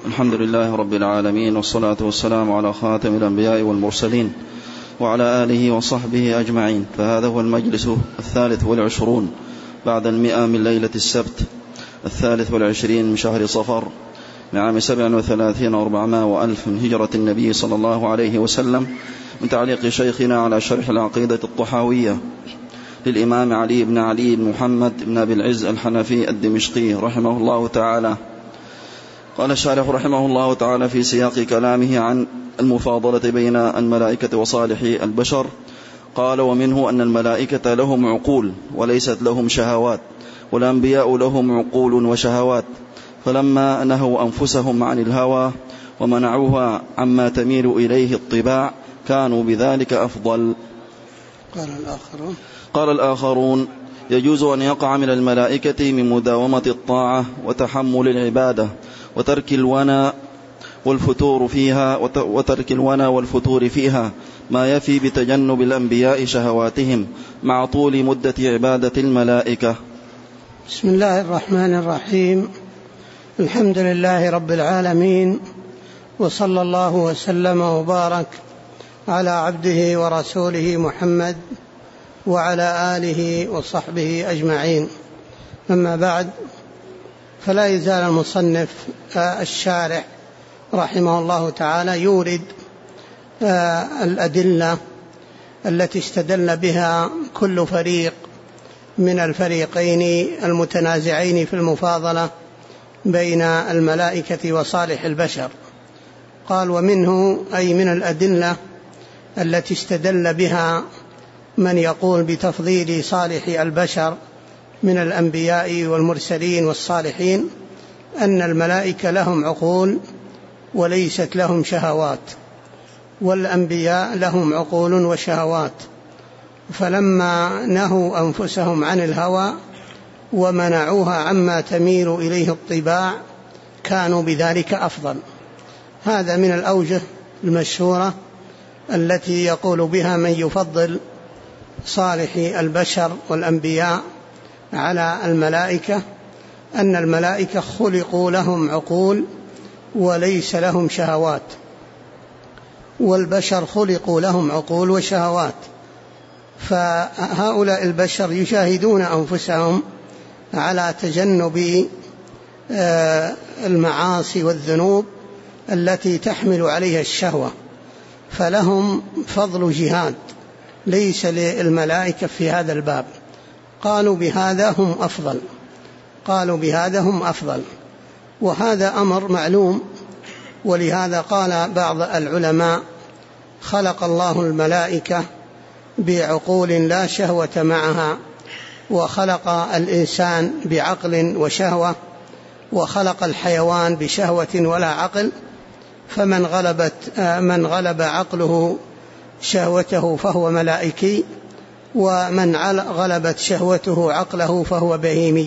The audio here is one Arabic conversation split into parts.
الحمد لله رب العالمين، والصلاة والسلام على خاتم الأنبياء والمرسلين وعلى آله وصحبه أجمعين. فهذا هو المجلس 23 بعد 100 من ليلة السبت 23 من شهر صفر من عام 37 و400 وألف من هجرة النبي صلى الله عليه وسلم، من تعليق شيخنا على شرح العقيدة الطحاوية للإمام علي بن علي بن محمد بن أبي العز الحنفي الدمشقي رحمه الله تعالى. قال الشارح رحمه الله تعالى في سياق كلامه عن المفاضلة بين الملائكة وصالح البشر، قال: ومنه أن الملائكة لهم عقول وليست لهم شهوات، والأنبياء لهم عقول وشهوات، فلما نهوا أنفسهم عن الهوى ومنعوها عما تميل إليه الطباع كانوا بذلك أفضل. قال الآخرون: يجوز أن يقع من الملائكة من مداومة الطاعة وتحمل العبادة وترك الونا والفتور فيها ما يفي بتجنب الأنبياء شهواتهم مع طول مدة عبادة الملائكة. بسم الله الرحمن الرحيم. الحمد لله رب العالمين، وصلى الله وسلم وبارك على عبده ورسوله محمد وعلى آله وصحبه أجمعين. أما بعد، فلا يزال المصنف الشارح رحمه الله تعالى يورد الأدلة التي استدل بها كل فريق من الفريقين المتنازعين في المفاضلة بين الملائكة وصالح البشر. قال: ومنه أي من الأدلة التي استدل بها من يقول بتفضيل صالح البشر من الأنبياء والمرسلين والصالحين أن الملائكة لهم عقول وليست لهم شهوات، والأنبياء لهم عقول وشهوات، فلما نهوا أنفسهم عن الهوى ومنعوها عما تميل إليه الطباع كانوا بذلك أفضل. هذا من الأوجه المشهورة التي يقول بها من يفضل صالح البشر والأنبياء على الملائكة، أن الملائكة خلقوا لهم عقول وليس لهم شهوات، والبشر خلقوا لهم عقول وشهوات. فهؤلاء البشر يشاهدون أنفسهم على تجنب المعاصي والذنوب التي تحمل عليها الشهوة، فلهم فضل جهاد ليس للملائكة في هذا الباب. قالوا بهذا هم أفضل، وهذا أمر معلوم. ولهذا قال بعض العلماء: خلق الله الملائكة بعقول لا شهوة معها، وخلق الإنسان بعقل وشهوة، وخلق الحيوان بشهوة ولا عقل، فمن غلب عقله شهوته فهو ملائكي، ومن غلبت شهوته عقله فهو بهيمي.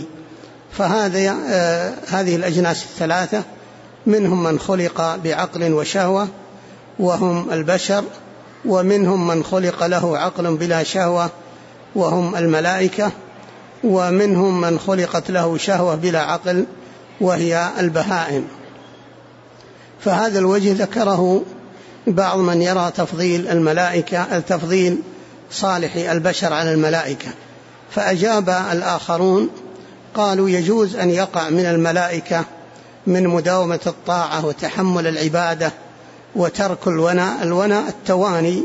هذه الأجناس الثلاثة، منهم من خلق بعقل وشهوة وهم البشر، ومنهم من خلق له عقل بلا شهوة وهم الملائكة، ومنهم من خلقت له شهوة بلا عقل وهي البهائم. فهذا الوجه ذكره بعض من يرى تفضيل صالح البشر على الملائكة. فأجاب الآخرون قالوا: يجوز أن يقع من الملائكة من مداومة الطاعة وتحمل العبادة وترك الونا التواني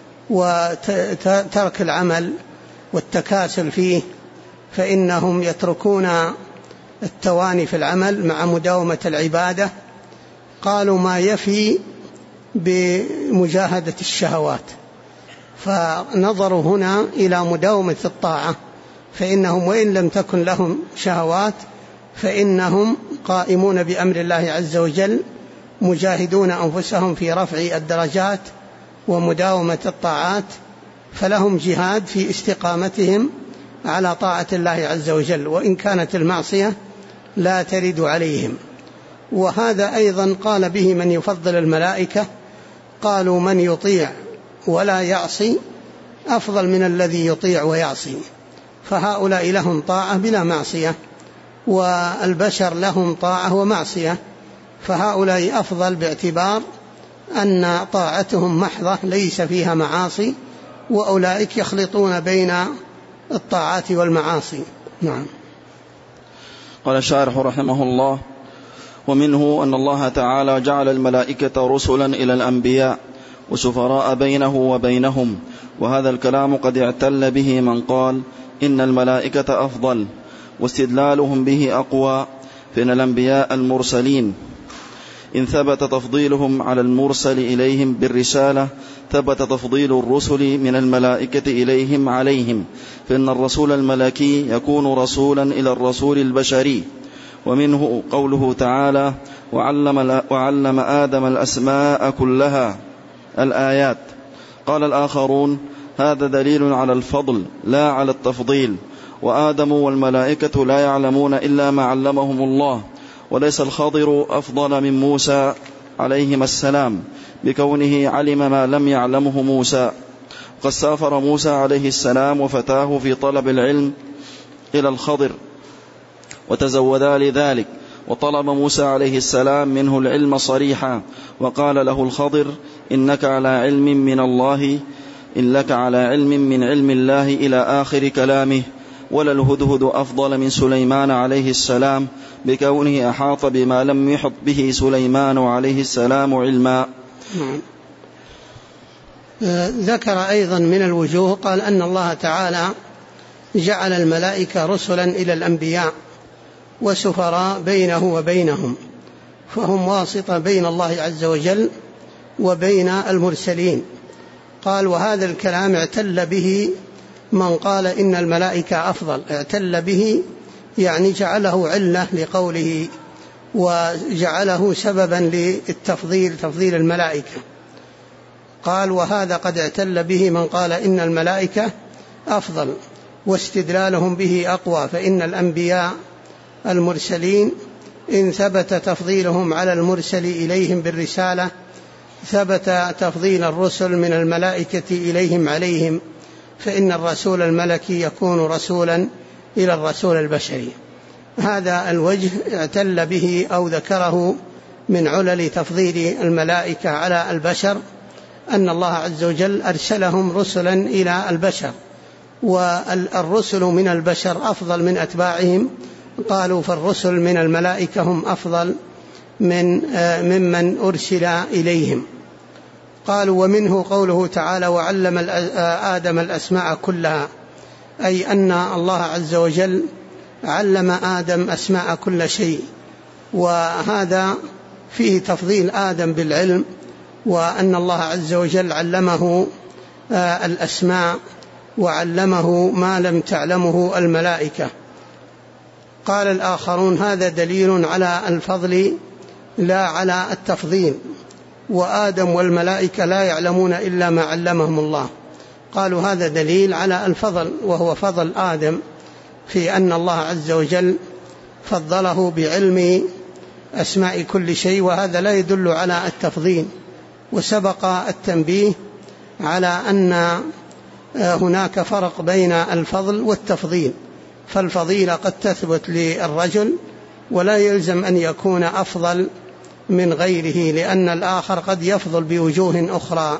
وترك العمل والتكاسل فيه، فإنهم يتركون التواني في العمل مع مداومة العبادة. قالوا: ما يفي بمجاهدة الشهوات، فنظروا هنا إلى مداومة الطاعة، فإنهم وإن لم تكن لهم شهوات فإنهم قائمون بأمر الله عز وجل، مجاهدون أنفسهم في رفع الدرجات ومداومة الطاعات، فلهم جهاد في استقامتهم على طاعة الله عز وجل، وإن كانت المعصية لا ترد عليهم. وهذا أيضا قال به من يفضل الملائكة، قالوا: من يطيع ولا يعصي أفضل من الذي يطيع ويعصي، فهؤلاء لهم طاعة بلا معصية، والبشر لهم طاعة ومعصية، فهؤلاء أفضل باعتبار أن طاعتهم محضة ليس فيها معاصي، وأولئك يخلطون بين الطاعات والمعاصي. نعم. قال الشارح رحمه الله: ومنه أن الله تعالى جعل الملائكة رسلا إلى الأنبياء وسفراء بينه وبينهم، وهذا الكلام قد اعتل به من قال إن الملائكة أفضل، واستدلالهم به أقوى، فإن الأنبياء المرسلين إن ثبت تفضيلهم على المرسل إليهم بالرسالة ثبت تفضيل الرسل من الملائكة إليهم عليهم، فإن الرسول الملكي يكون رسولا إلى الرسول البشري. ومنه قوله تعالى: وعلم آدم الأسماء كلها، الآيات. قال الآخرون: هذا دليل على الفضل لا على التفضيل، وآدم والملائكة لا يعلمون إلا ما علمهم الله، وليس الخضر أفضل من موسى عليهما السلام بكونه علم ما لم يعلمه موسى. قد سافر موسى عليه السلام وفتاه في طلب العلم إلى الخضر وتزودا لذلك، وطلب موسى عليه السلام منه العلم صريحا، وقال له الخضر: إنك على علم من الله، إن لك على علم من علم الله إلى آخر كلامه. ولا الهدهد أفضل من سليمان عليه السلام بكونه أحاط بما لم يحط به سليمان عليه السلام علما. ذكر أيضا من الوجوه، قال أن الله تعالى جعل الملائكة رسلا إلى الأنبياء وسفراء بينه وبينهم، فهم واسطة بين الله عز وجل وبين المرسلين. قال: وهذا الكلام اعتل به من قال إن الملائكة أفضل. اعتل به يعني جعله علة لقوله، وجعله سببا للتفضيل، تفضيل الملائكة. قال: وهذا قد اعتل به من قال إن الملائكة أفضل، واستدلالهم به أقوى، فإن الأنبياء المرسلين إن ثبت تفضيلهم على المرسل إليهم بالرسالة ثبت تفضيل الرسل من الملائكة إليهم عليهم، فإن الرسول الملكي يكون رسولا إلى الرسول البشري. هذا الوجه اعتل به أو ذكره من علل تفضيل الملائكة على البشر، أن الله عز وجل أرسلهم رسلا إلى البشر، والرسل من البشر أفضل من قالوا فالرسل من الملائكة هم أفضل ممن أرسل إليهم. قالوا: ومنه قوله تعالى: وعلم آدم الأسماء كلها، أي أن الله عز وجل علم آدم أسماء كل شيء، وهذا فيه تفضيل آدم بالعلم، وأن الله عز وجل علمه الأسماء وعلمه ما لم تعلمه الملائكة. قال الآخرون: هذا دليل على الفضل لا على التفضيل، وآدم والملائكة لا يعلمون إلا ما علمهم الله. قالوا: هذا دليل على الفضل، وهو فضل آدم في أن الله عز وجل فضله بعلم أسماء كل شيء، وهذا لا يدل على التفضيل. وسبق التنبيه على أن هناك فرق بين الفضل والتفضيل، فالفضيلة قد تثبت للرجل ولا يلزم أن يكون أفضل من غيره، لأن الآخر قد يفضل بوجوه أخرى.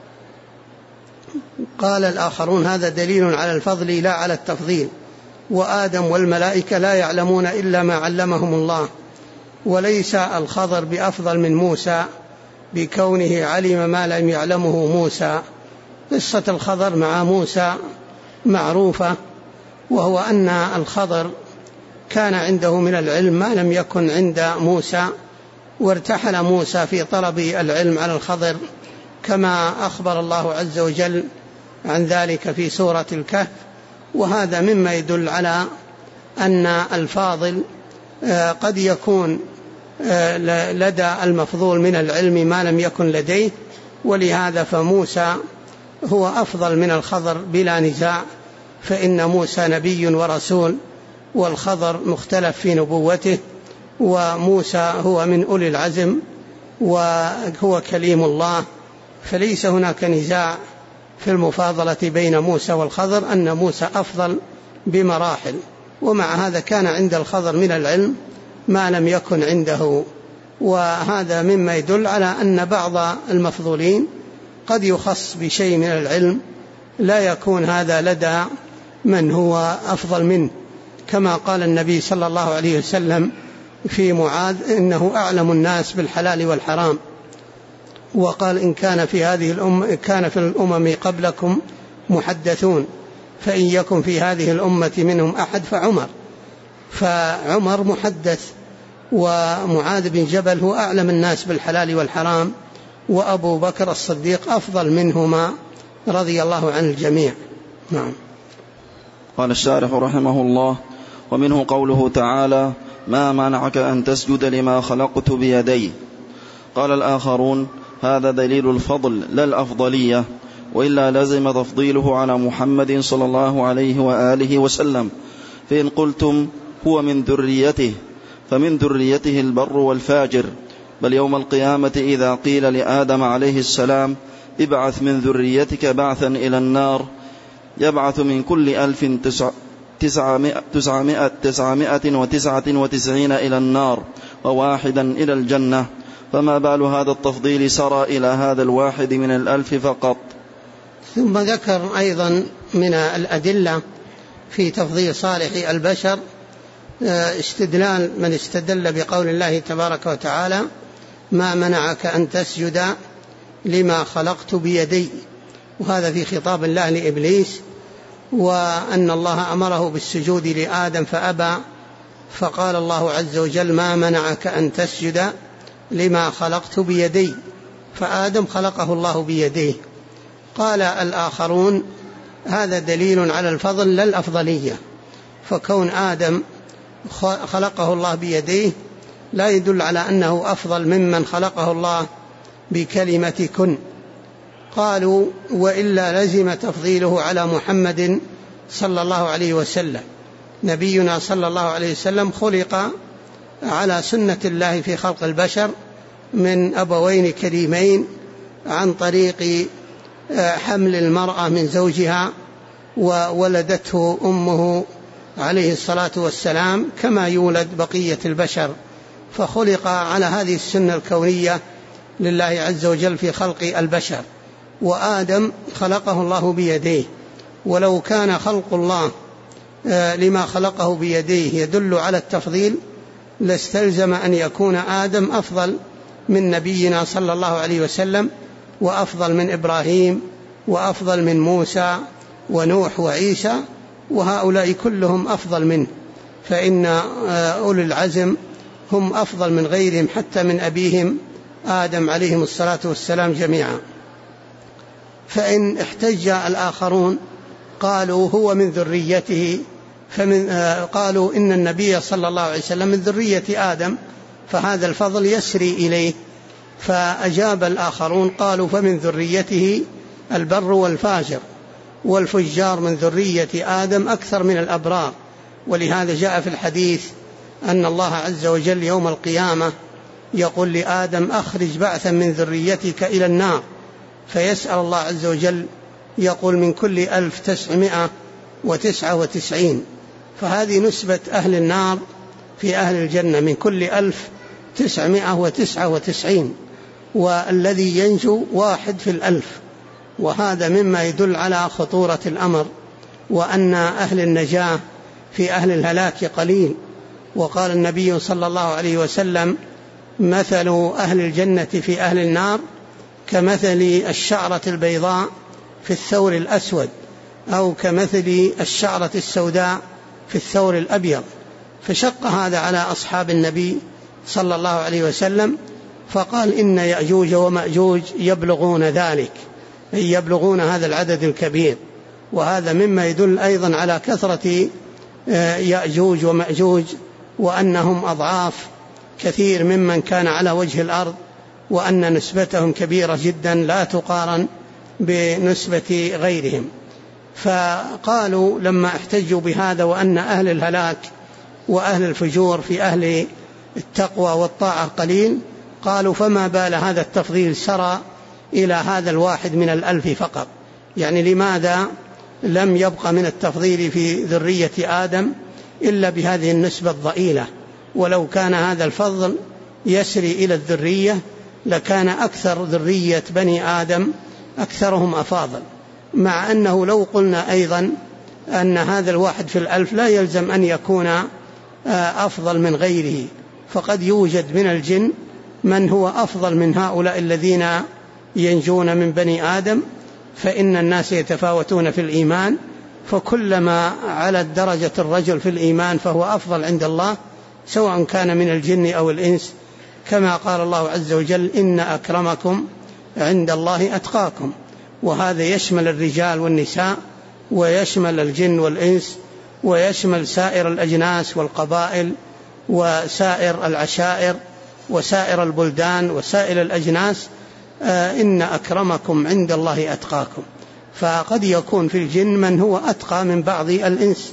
قال الآخرون: هذا دليل على الفضل لا على التفضيل، وآدم والملائكة لا يعلمون إلا ما علمهم الله، وليس الخضر بأفضل من موسى بكونه علم ما لم يعلمه موسى. قصة الخضر مع موسى معروفة، وهو أن الخضر كان عنده من العلم ما لم يكن عند موسى، وارتحل موسى في طلب العلم على الخضر، كما أخبر الله عز وجل عن ذلك في سورة الكهف. وهذا مما يدل على أن الفاضل قد يكون لدى المفضول من العلم ما لم يكن لديه، ولهذا فموسى هو أفضل من الخضر بلا نزاع، فإن موسى نبي ورسول، والخضر مختلف في نبوته، وموسى هو من أولي العزم وهو كليم الله، فليس هناك نزاع في المفاضلة بين موسى والخضر، أن موسى أفضل بمراحل. ومع هذا كان عند الخضر من العلم ما لم يكن عنده وهذا مما يدل على أن بعض المفضولين قد يخص بشيء من العلم لا يكون هذا لدى من هو أفضل منه، كما قال النبي صلى الله عليه وسلم في معاذ إنه أعلم الناس بالحلال والحرام، وقال إن كان في الأمم قبلكم محدثون فإن يكن في هذه الأمة منهم أحد فعمر محدث، ومعاذ بن جبل هو أعلم الناس بالحلال والحرام، وأبو بكر الصديق أفضل منهما رضي الله عن الجميع. نعم. قال الشارح رحمه الله: ومنه قوله تعالى: ما منعك أن تسجد لما خلقت بيدي. قال الآخرون: هذا دليل الفضل لا الأفضلية، وإلا لزم تفضيله على محمد صلى الله عليه وآله وسلم. فإن قلتم هو من ذريته فمن ذريته البر والفاجر، بل يوم القيامة إذا قيل لآدم عليه السلام: ابعث من ذريتك بعثا إلى النار، يبعث من كل 1999 إلى النار وواحدا إلى الجنة، فما بال هذا التفضيل سرى إلى هذا الواحد من 1000 فقط. ثم ذكر أيضا من الأدلة في تفضيل صالح البشر استدلال من استدل بقول الله تبارك وتعالى: ما منعك أن تسجد لما خلقت بيدي، وهذا في خطاب الله لإبليس، وأن الله أمره بالسجود لآدم فأبى، فقال الله عز وجل: ما منعك أن تسجد لما خلقت بيدي، فآدم خلقه الله بيديه. قال الآخرون: هذا دليل على الفضل لا الأفضلية، فكون آدم خلقه الله بيديه لا يدل على أنه أفضل ممن خلقه الله بكلمة كن. قالوا: وإلا لزم تفضيله على محمد صلى الله عليه وسلم. نبينا صلى الله عليه وسلم خلق على سنة الله في خلق البشر من أبوين كريمين عن طريق حمل المرأة من زوجها، وولدته أمه عليه الصلاة والسلام كما يولد بقية البشر، فخلق على هذه السنة الكونية لله عز وجل في خلق البشر. وآدم خلقه الله بيديه، ولو كان خلق الله لما خلقه بيديه يدل على التفضيل لاستلزم أن يكون آدم أفضل من نبينا صلى الله عليه وسلم، وأفضل من إبراهيم، وأفضل من موسى ونوح وعيسى، وهؤلاء كلهم أفضل منه، فإن أولي العزم هم أفضل من غيرهم حتى من أبيهم آدم عليهم الصلاة والسلام جميعا. فإن احتج الآخرون قالوا هو من ذريته، قالوا إن النبي صلى الله عليه وسلم من ذرية آدم، فهذا الفضل يسري إليه. فأجاب الآخرون قالوا: فمن ذريته البر والفاجر، والفجار من ذرية آدم أكثر من الأبرار. ولهذا جاء في الحديث أن الله عز وجل يوم القيامة يقول لآدم: أخرج بعثا من ذريتك إلى النار، فيسأل الله عز وجل يقول: من كل 1999. فهذه نسبة أهل النار في أهل الجنة، من كل 1999، والذي ينجو 1 في 1000. وهذا مما يدل على خطورة الأمر، وأن أهل النجاة في أهل الهلاك قليل. وقال النبي صلى الله عليه وسلم: مثل أهل الجنة في أهل النار كمثل الشعرة البيضاء في الثور الأسود، أو كمثل الشعرة السوداء في الثور الأبيض. فشق هذا على أصحاب النبي صلى الله عليه وسلم، فقال: إن يأجوج ومأجوج يبلغون ذلك، أي يبلغون هذا العدد الكبير. وهذا مما يدل أيضا على كثرة يأجوج ومأجوج، وأنهم أضعاف كثير ممن كان على وجه الأرض، وأن نسبتهم كبيرة جدا لا تقارن بنسبة غيرهم. فقالوا لما احتجوا بهذا وأن أهل الهلاك وأهل الفجور في أهل التقوى والطاعة قليل، قالوا: فما بال هذا التفضيل سرى إلى هذا الواحد من 1000 فقط؟ يعني لماذا لم يبق من التفضيل في ذرية آدم إلا بهذه النسبة الضئيلة؟ ولو كان هذا الفضل يسري إلى الذرية لكان أكثر ذرية بني آدم أكثرهم أفاضل، مع أنه لو قلنا أيضا أن هذا الواحد في الألف لا يلزم أن يكون أفضل من غيره، فقد يوجد من الجن من هو أفضل من هؤلاء الذين ينجون من بني آدم، فإن الناس يتفاوتون في الإيمان، فكلما علت درجة الرجل في الإيمان فهو أفضل عند الله، سواء كان من الجن أو الإنس، كما قال الله عز وجل: إن أكرمكم عند الله أتقاكم. وهذا يشمل الرجال والنساء، ويشمل الجن والإنس، ويشمل سائر الأجناس والقبائل وسائر العشائر وسائر البلدان وسائر الأجناس. إن أكرمكم عند الله أتقاكم. فقد يكون في الجن من هو أتقى من بعض الإنس،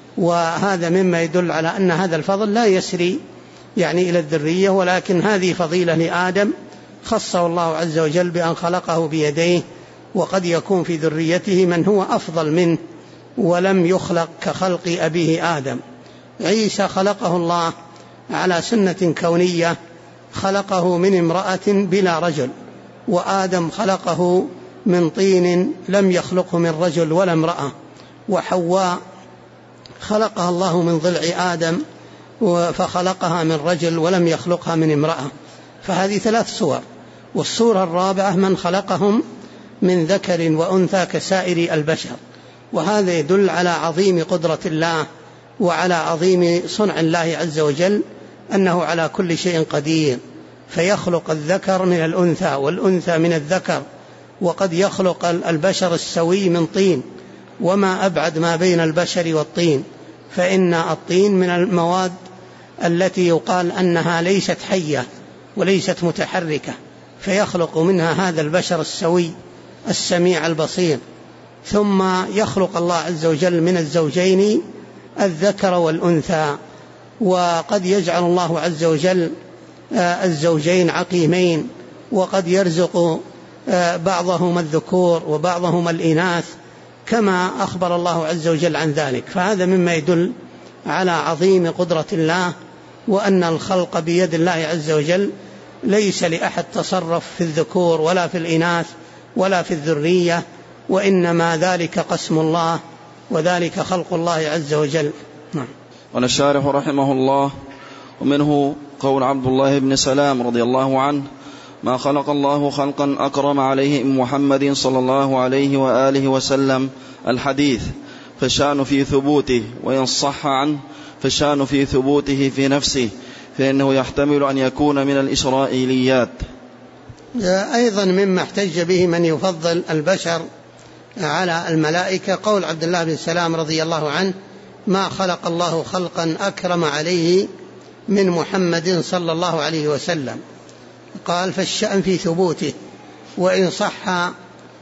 وهذا مما يدل على أن هذا الفضل لا يسري يعني إلى الذرية، ولكن هذه فضيلة لآدم خصه الله عز وجل بأن خلقه بيديه، وقد يكون في ذريته من هو أفضل منه ولم يخلق كخلق أبيه آدم. عيسى خلقه الله على سنة كونية، خلقه من امرأة بلا رجل، وآدم خلقه من طين لم يخلقه من رجل ولا امرأة، وحواء خلقها الله من ضلع آدم فخلقها من رجل ولم يخلقها من امرأة. فهذه 3 صور. والصورة الرابعة من خلقهم من ذكر وأنثى كسائر البشر، وهذا يدل على عظيم قدرة الله وعلى عظيم صنع الله عز وجل، أنه على كل شيء قدير، فيخلق الذكر من الأنثى والأنثى من الذكر، وقد يخلق البشر السوي من طين، وما أبعد ما بين البشر والطين، فإن الطين من المواد التي يقال أنها ليست حية وليست متحركة، فيخلق منها هذا البشر السوي السميع البصير. ثم يخلق الله عز وجل من الزوجين الذكر والأنثى، وقد يجعل الله عز وجل الزوجين عقيمين، وقد يرزق بعضهما الذكور وبعضهما الإناث، كما أخبر الله عز وجل عن ذلك. فهذا مما يدل على عظيم قدرة الله، وأن الخلق بيد الله عز وجل، ليس لأحد تصرف في الذكور ولا في الإناث ولا في الذرية، وإنما ذلك قسم الله، وذلك خلق الله عز وجل. قال الشارح رحمه الله: ومنه قول عبد الله بن سلام رضي الله عنه: ما خلق الله خلقا أكرم عليه من محمد صلى الله عليه وآله وسلم الحديث، فالشأن في ثبوته، وإن صح عنه فالشأن في ثبوته في نفسه، فإنه يحتمل أن يكون من الإسرائيليات. أيضا مما احتج به من يفضل البشر على الملائكة قول عبد الله بن سلام رضي الله عنه: ما خلق الله خلقا أكرم عليه من محمد صلى الله عليه وسلم. قال: فالشأن في ثبوته، وإن صح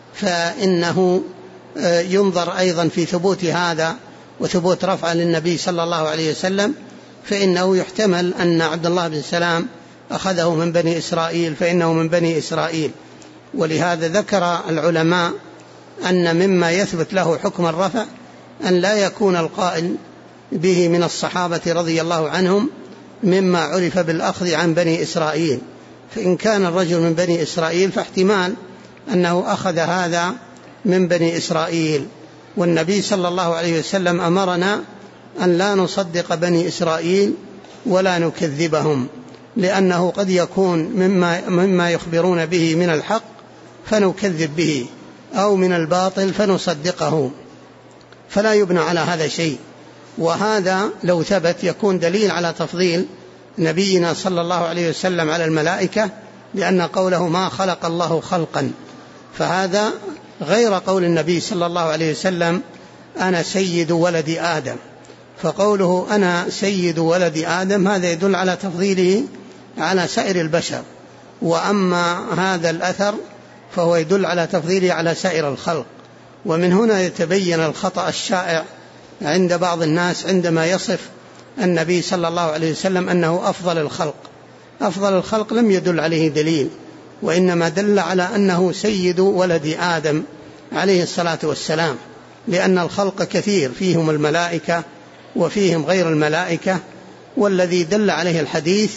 فإنه ينظر أيضا في ثبوت هذا وثبوت رفع للنبي صلى الله عليه وسلم، فإنه يحتمل أن عبد الله بن سلام أخذه من بني إسرائيل، فإنه من بني إسرائيل. ولهذا ذكر العلماء أن مما يثبت له حكم الرفع أن لا يكون القائل به من الصحابة رضي الله عنهم مما عرف بالأخذ عن بني إسرائيل، فإن كان الرجل من بني إسرائيل فاحتمال أنه أخذ هذا من بني إسرائيل. والنبي صلى الله عليه وسلم أمرنا أن لا نصدق بني إسرائيل ولا نكذبهم، لأنه قد يكون مما يخبرون به من الحق فنكذب به، أو من الباطل فنصدقه، فلا يبنى على هذا شيء. وهذا لو ثبت يكون دليل على تفضيل نبينا صلى الله عليه وسلم على الملائكة، لأن قوله ما خلق الله خلقا، فهذا غير قول النبي صلى الله عليه وسلم أنا سيد ولد آدم. فقوله أنا سيد ولد آدم هذا يدل على تفضيله على سائر البشر، وأما هذا الأثر فهو يدل على تفضيله على سائر الخلق. ومن هنا يتبين الخطأ الشائع عند بعض الناس عندما يصف النبي صلى الله عليه وسلم أنه أفضل الخلق. أفضل الخلق لم يدل عليه دليل، وإنما دل على أنه سيد ولد آدم عليه الصلاة والسلام، لأن الخلق كثير، فيهم الملائكة وفيهم غير الملائكة، والذي دل عليه الحديث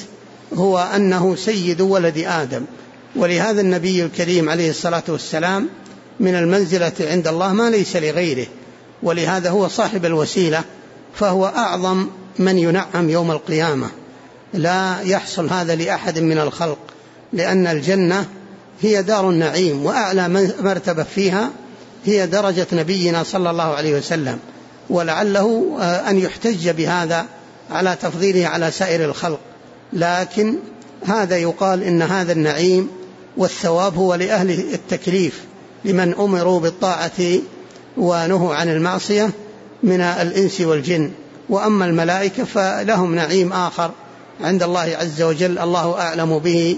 هو أنه سيد ولد آدم، ولهذا النبي الكريم عليه الصلاة والسلام من المنزلة عند الله ما ليس لغيره، ولهذا هو صاحب الوسيلة، فهو أعظم من ينعم يوم القيامة. لا يحصل هذا لأحد من الخلق، لأن الجنة هي دار النعيم، وأعلى مرتبة فيها هي درجة نبينا صلى الله عليه وسلم، ولعله أن يحتج بهذا على تفضيله على سائر الخلق، لكن هذا يقال إن هذا النعيم والثواب هو لأهل التكليف، لمن أمروا بالطاعة ونهوا عن المعصية من الإنس والجن. وأما الملائكة فلهم نعيم آخر عند الله عز وجل الله أعلم به،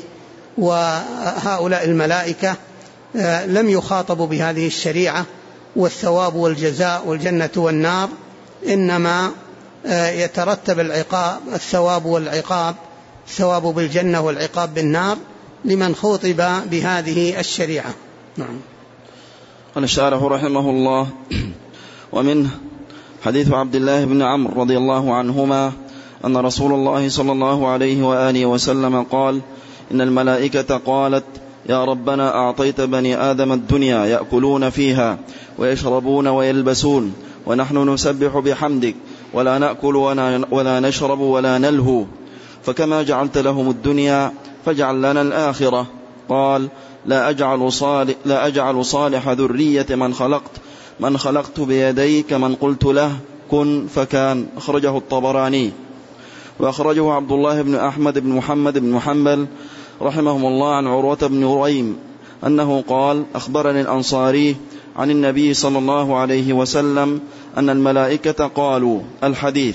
وهؤلاء الملائكة لم يخاطبوا بهذه الشريعة، والثواب والجزاء والجنة والنار إنما يترتب الثواب والعقاب، الثواب بالجنة والعقاب بالنار لمن خاطب بهذه الشريعة. نعم. قال الشارح رحمه الله: ومنه حديث عبد الله بن عمرو رضي الله عنهما أن رسول الله صلى الله عليه وآله وسلم قال: إن الملائكة قالت: يا ربنا أعطيت بني آدم الدنيا يأكلون فيها ويشربون ويلبسون، ونحن نسبح بحمدك ولا نأكل ولا نشرب ولا نلهو، فكما جعلت لهم الدنيا فاجعل لنا الآخرة. قال: لا أجعل صالح ذرية من خلقت بيديك من قلت له كن فكان. أخرجه الطبراني. وأخرجه عبد الله بن أحمد بن محمد بن حنبل رحمهم الله عن عروة بن ريم أنه قال: أخبرني الأنصاري عن النبي صلى الله عليه وسلم أن الملائكة قالوا الحديث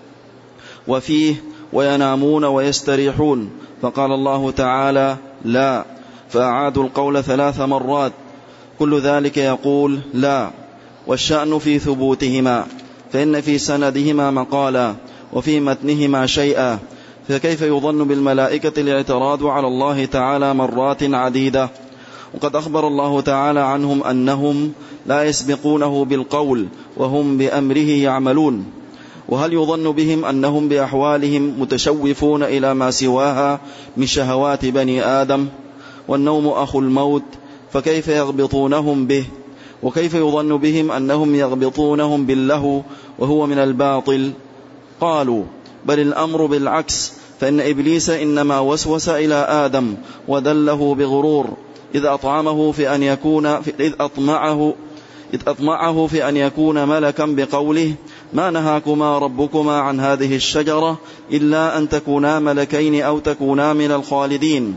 وفيه: وينامون ويستريحون، فقال الله تعالى: لا، فأعادوا القول 3 مرات، كل ذلك يقول لا، والشأن في ثبوتهما، فإن في سندهما مقالا وفي متنهما شيئا، فكيف يظن بالملائكة الاعتراض على الله تعالى مرات عديدة؟ وقد أخبر الله تعالى عنهم أنهم لا يسبقونه بالقول وهم بأمره يعملون. وهل يظن بهم أنهم بأحوالهم متشوفون إلى ما سواها من شهوات بني آدم؟ والنوم أخو الموت، فكيف يغبطونهم به؟ وكيف يظن بهم أنهم يغبطونهم باللهو وهو من الباطل؟ قالوا: بل الأمر بالعكس، فإن إبليس إنما وسوس إلى آدم ودله بغرور إذ أطمعه في أن يكون ملكا بقوله: ما نهاكما ربكما عن هذه الشجرة إلا أن تكونا ملكين أو تكونا من الخالدين،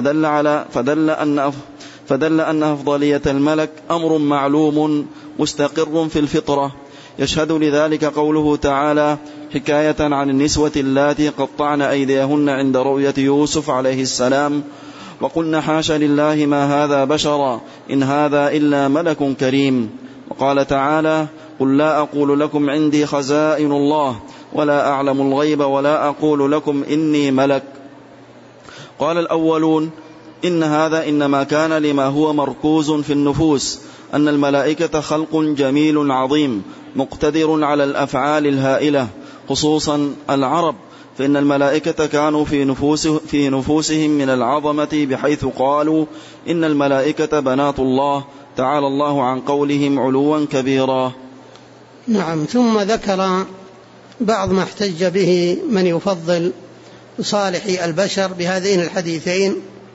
فدل أن أفضلية الملك أمر معلوم مستقر في الفطرة. يشهد لذلك قوله تعالى حكاية عن النسوة اللاتي قطعن أيديهن عند رؤية يوسف عليه السلام: وقلنا حاشا لله ما هذا بشرا إن هذا إلا ملك كريم. وقال تعالى: قل لا أقول لكم عندي خزائن الله ولا أعلم الغيب ولا أقول لكم إني ملك. قال الأولون: إن هذا إنما كان لما هو مركوز في النفوس، أن الملائكة خلق جميل عظيم مقتدر على الأفعال الهائلة، خصوصا العرب، فإن الملائكة كانوا في نفوسهم من العظمة بحيث قالوا: إن الملائكة بنات الله، تعالى الله عن قولهم علوا كبيرا. نعم. ثم ذكر بعض ما احتج به من يفضل صالح البشر بهذين الحديثين.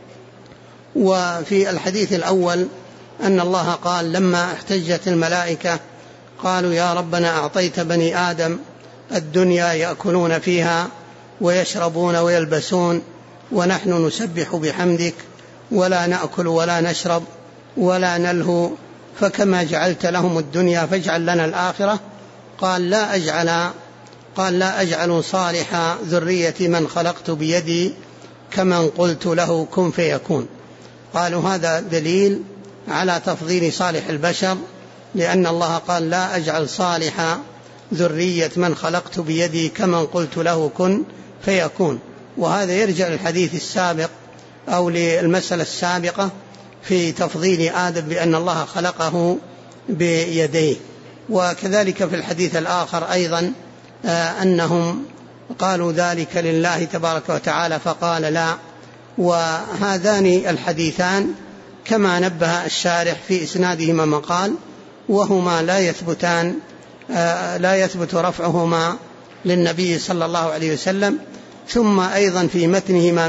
وفي الحديث الأول أن الله قال لما احتجت الملائكة قالوا: يا ربنا أعطيت بني آدم الدنيا يأكلون فيها ويشربون ويلبسون، ونحن نسبح بحمدك ولا نأكل ولا نشرب ولا نلهو، فكما جعلت لهم الدنيا فاجعل لنا الآخرة. قال: لا أجعل صالح ذرية من خلقت بيدي كمن قلت له كن فيكون. قالوا هذا دليل على تفضيل صالح البشر، لأن الله قال: لا أجعل صالح ذرية من خلقت بيدي كمن قلت له كن فيكون. وهذا يرجع للحديث السابق أو للمسألة السابقة في تفضيل آدم بأن الله خلقه بيديه. وكذلك في الحديث الآخر أيضا أنهم قالوا ذلك لله تبارك وتعالى فقال لا. وهذان الحديثان كما نبه الشارح في إسنادهما مقال، وهما لا يثبت رفعهما للنبي صلى الله عليه وسلم. ثم أيضا في متنهما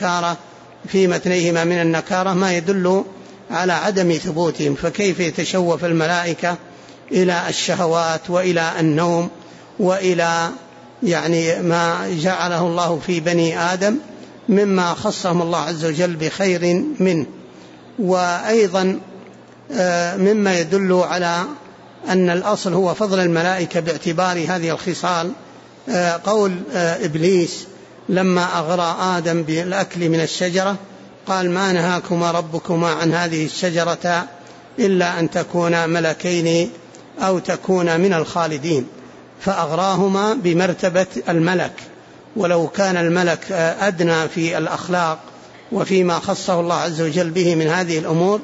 من النكارة ما يدل على عدم ثبوتهم، فكيف يتشوف الملائكة إلى الشهوات وإلى النوم وإلى يعني ما جعله الله في بني آدم مما خصهم الله عز وجل بخير منه. وأيضا مما يدل على أن الأصل هو فضل الملائكة باعتبار هذه الخصال قول إبليس لما أغرى آدم بالأكل من الشجرة قال ما نهاكما ربكما عن هذه الشجرة إلا أن تكونا ملكين أو تكونا من الخالدين، فأغراهما بمرتبة الملك. ولو كان الملك أدنى في الأخلاق وفيما خصه الله عز وجل به من هذه الأمور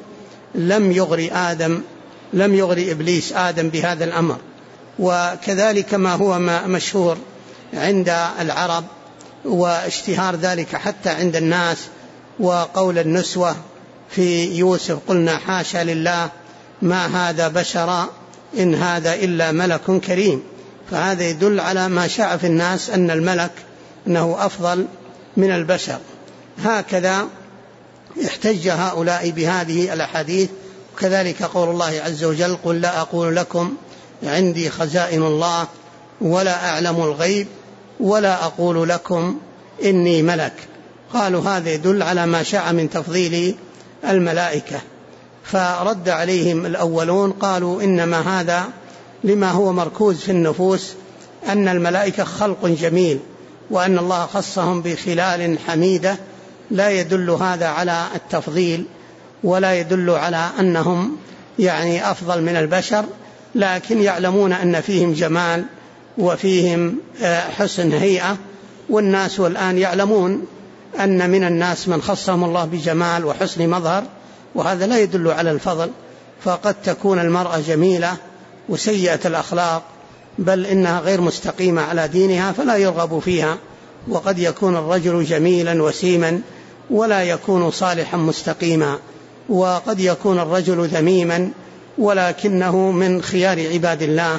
لم يغري إبليس آدم بهذا الأمر. وكذلك ما هو مشهور عند العرب واشتهار ذلك حتى عند الناس، وقول النسوة في يوسف قلنا حاشا لله ما هذا بشرا إن هذا إلا ملك كريم. فهذا يدل على ما شاع في الناس أن الملك أنه أفضل من البشر. هكذا احتج هؤلاء بهذه الأحاديث. وكذلك قول الله عز وجل قل لا أقول لكم عندي خزائن الله ولا أعلم الغيب ولا أقول لكم إني ملك. قالوا هذا يدل على ما شاع من تفضيل الملائكة. فرد عليهم الأولون قالوا إنما هذا لما هو مركوز في النفوس أن الملائكة خلق جميل وأن الله خصهم بخلال حميدة، لا يدل هذا على التفضيل ولا يدل على أنهم يعني أفضل من البشر، لكن يعلمون أن فيهم جمال وفيهم حسن هيئة. والناس والآن يعلمون أن من الناس من خصهم الله بجمال وحسن مظهر، وهذا لا يدل على الفضل. فقد تكون المرأة جميلة وسيئة الأخلاق بل إنها غير مستقيمة على دينها فلا يرغب فيها، وقد يكون الرجل جميلا وسيما ولا يكون صالحا مستقيما، وقد يكون الرجل ذميما ولكنه من خيار عباد الله.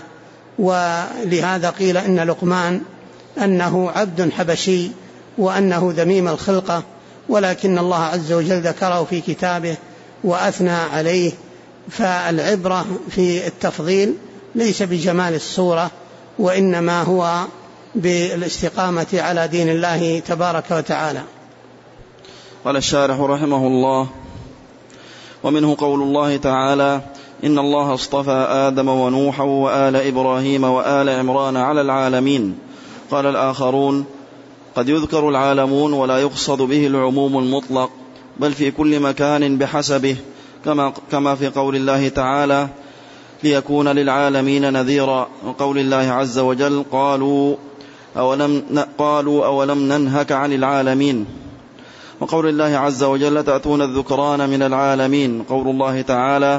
ولهذا قيل إن لقمان أنه عبد حبشي وأنه ذميم الخلقة، ولكن الله عز وجل ذكره في كتابه وأثنى عليه. فالعبرة في التفضيل ليس بجمال الصورة وإنما هو بالاستقامة على دين الله تبارك وتعالى. قال الشارح رحمه الله: ومنه قول الله تعالى: إن الله اصطفى آدم ونوحا وآل إبراهيم وآل عمران على العالمين. قال الآخرون: قد يذكر العالمون ولا يقصد به العموم المطلق، بل في كل مكان بحسبه، كما في قول الله تعالى: ليكون للعالمين نذيرا، وقول الله عز وجل: قالوا أولم ننهك عن العالمين، وقول الله عز وجل: تأتون الذكران من العالمين، قول الله تعالى: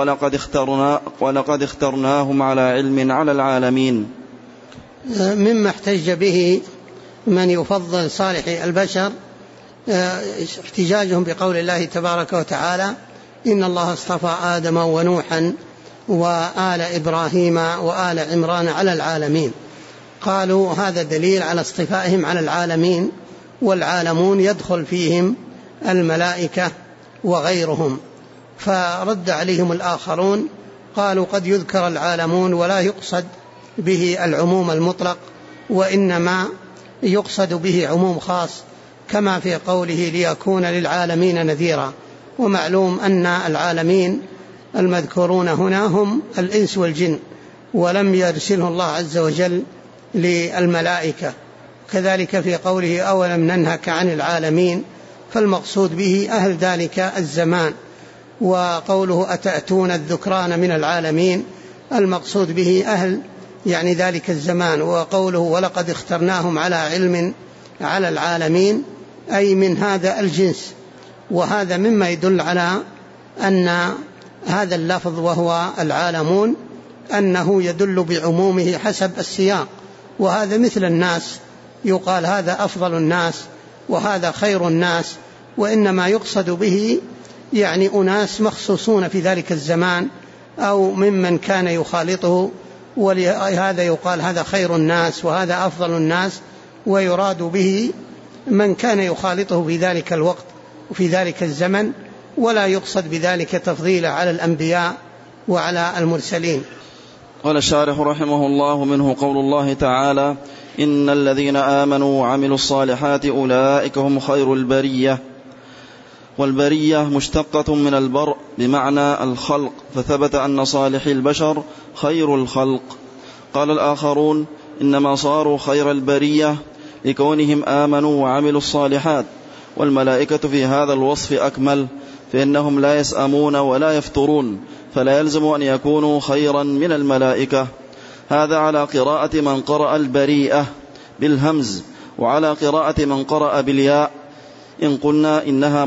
ولقد اخترناهم على علم على العالمين. مما احتج به من يفضل صالح البشر احتجاجهم بقول الله تبارك وتعالى: إن الله اصطفى آدم ونوحا وآل إبراهيم وآل عمران على العالمين. قالوا هذا دليل على اصطفائهم على العالمين، والعالمون يدخل فيهم الملائكة وغيرهم. فرد عليهم الآخرون قالوا قد يذكر العالمون ولا يقصد به العموم المطلق، وإنما يقصد به عموم خاص، كما في قوله: ليكون للعالمين نذيرا. ومعلوم أن العالمين المذكورون هنا هم الإنس والجن، ولم يرسله الله عز وجل للملائكة. كذلك في قوله: أولم ننهك عن العالمين، فالمقصود به أهل ذلك الزمان. وقوله: أتأتون الذكران من العالمين، المقصود به أهل يعني ذلك الزمان. وقوله: ولقد اخترناهم على علم على العالمين، أي من هذا الجنس. وهذا مما يدل على أن هذا اللفظ وهو العالمون أنه يدل بعمومه حسب السياق. وهذا مثل الناس يقال هذا أفضل الناس وهذا خير الناس، وإنما يقصد به يعني أناس مخصوصون في ذلك الزمان أو ممن كان يخالطه، ولهذا يقال هذا خير الناس وهذا أفضل الناس، ويراد به من كان يخالطه في ذلك الوقت وفي ذلك الزمن، ولا يقصد بذلك تفضيله على الأنبياء وعلى المرسلين. قال الشارح رحمه الله: منه قول الله تعالى: إن الذين آمنوا وعملوا الصالحات أولئك هم خير البرية. والبرية مشتقة من البرء بمعنى الخلق، فثبت أن صالح البشر خير الخلق. قال الآخرون: إنما صاروا خير البرية لكونهم آمنوا وعملوا الصالحات، والملائكة في هذا الوصف أكمل، فإنهم لا يسأمون ولا يفترون، فلا يلزم أن يكونوا خيرا من الملائكة. هذا على قراءة من قرأ البريئة بالهمز، وعلى قراءة من قرأ بالياء. إن قلنا إنها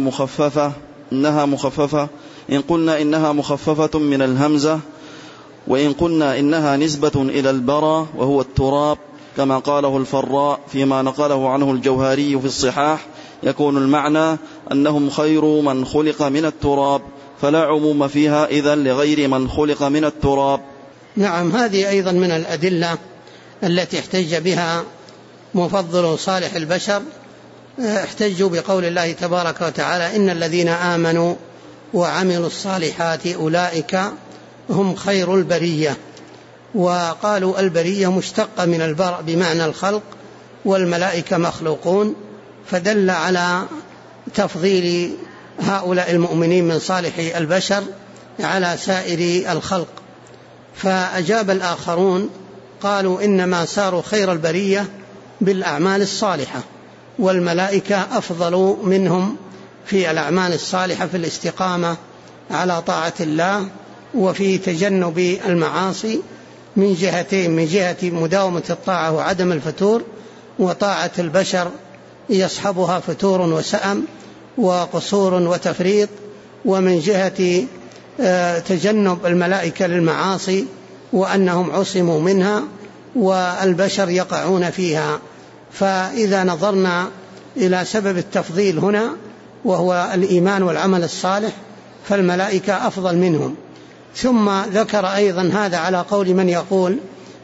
مخففة من الهمزة، وإن قلنا إنها نسبة إلى البرى وهو التراب كما قاله الفراء فيما نقله عنه الجوهري في الصحاح، يكون المعنى أنهم خير من خلق من التراب، فلا عموم فيها إذن لغير من خلق من التراب. نعم، هذه أيضا من الأدلة التي احتج بها مفضل صالح البشر. احتجوا بقول الله تبارك وتعالى: إن الذين آمنوا وعملوا الصالحات أولئك هم خير البرية. وقالوا البرية مشتقة من البرء بمعنى الخلق، والملائكة مخلوقون، فدل على تفضيل هؤلاء المؤمنين من صالح البشر على سائر الخلق. فأجاب الآخرون قالوا: إنما صاروا خير البرية بالأعمال الصالحة، والملائكة أفضل منهم في الأعمال الصالحة في الاستقامة على طاعة الله وفي تجنب المعاصي من جهتين: من جهة مداومة الطاعة وعدم الفتور، وطاعة البشر يصحبها فتور وسأم وقصور وتفريط، ومن جهة تجنب الملائكة للمعاصي وأنهم عصموا منها والبشر يقعون فيها. فإذا نظرنا إلى سبب التفضيل هنا وهو الإيمان والعمل الصالح، فالملائكة أفضل منهم. ثم ذكر أيضا هذا على قول من يقول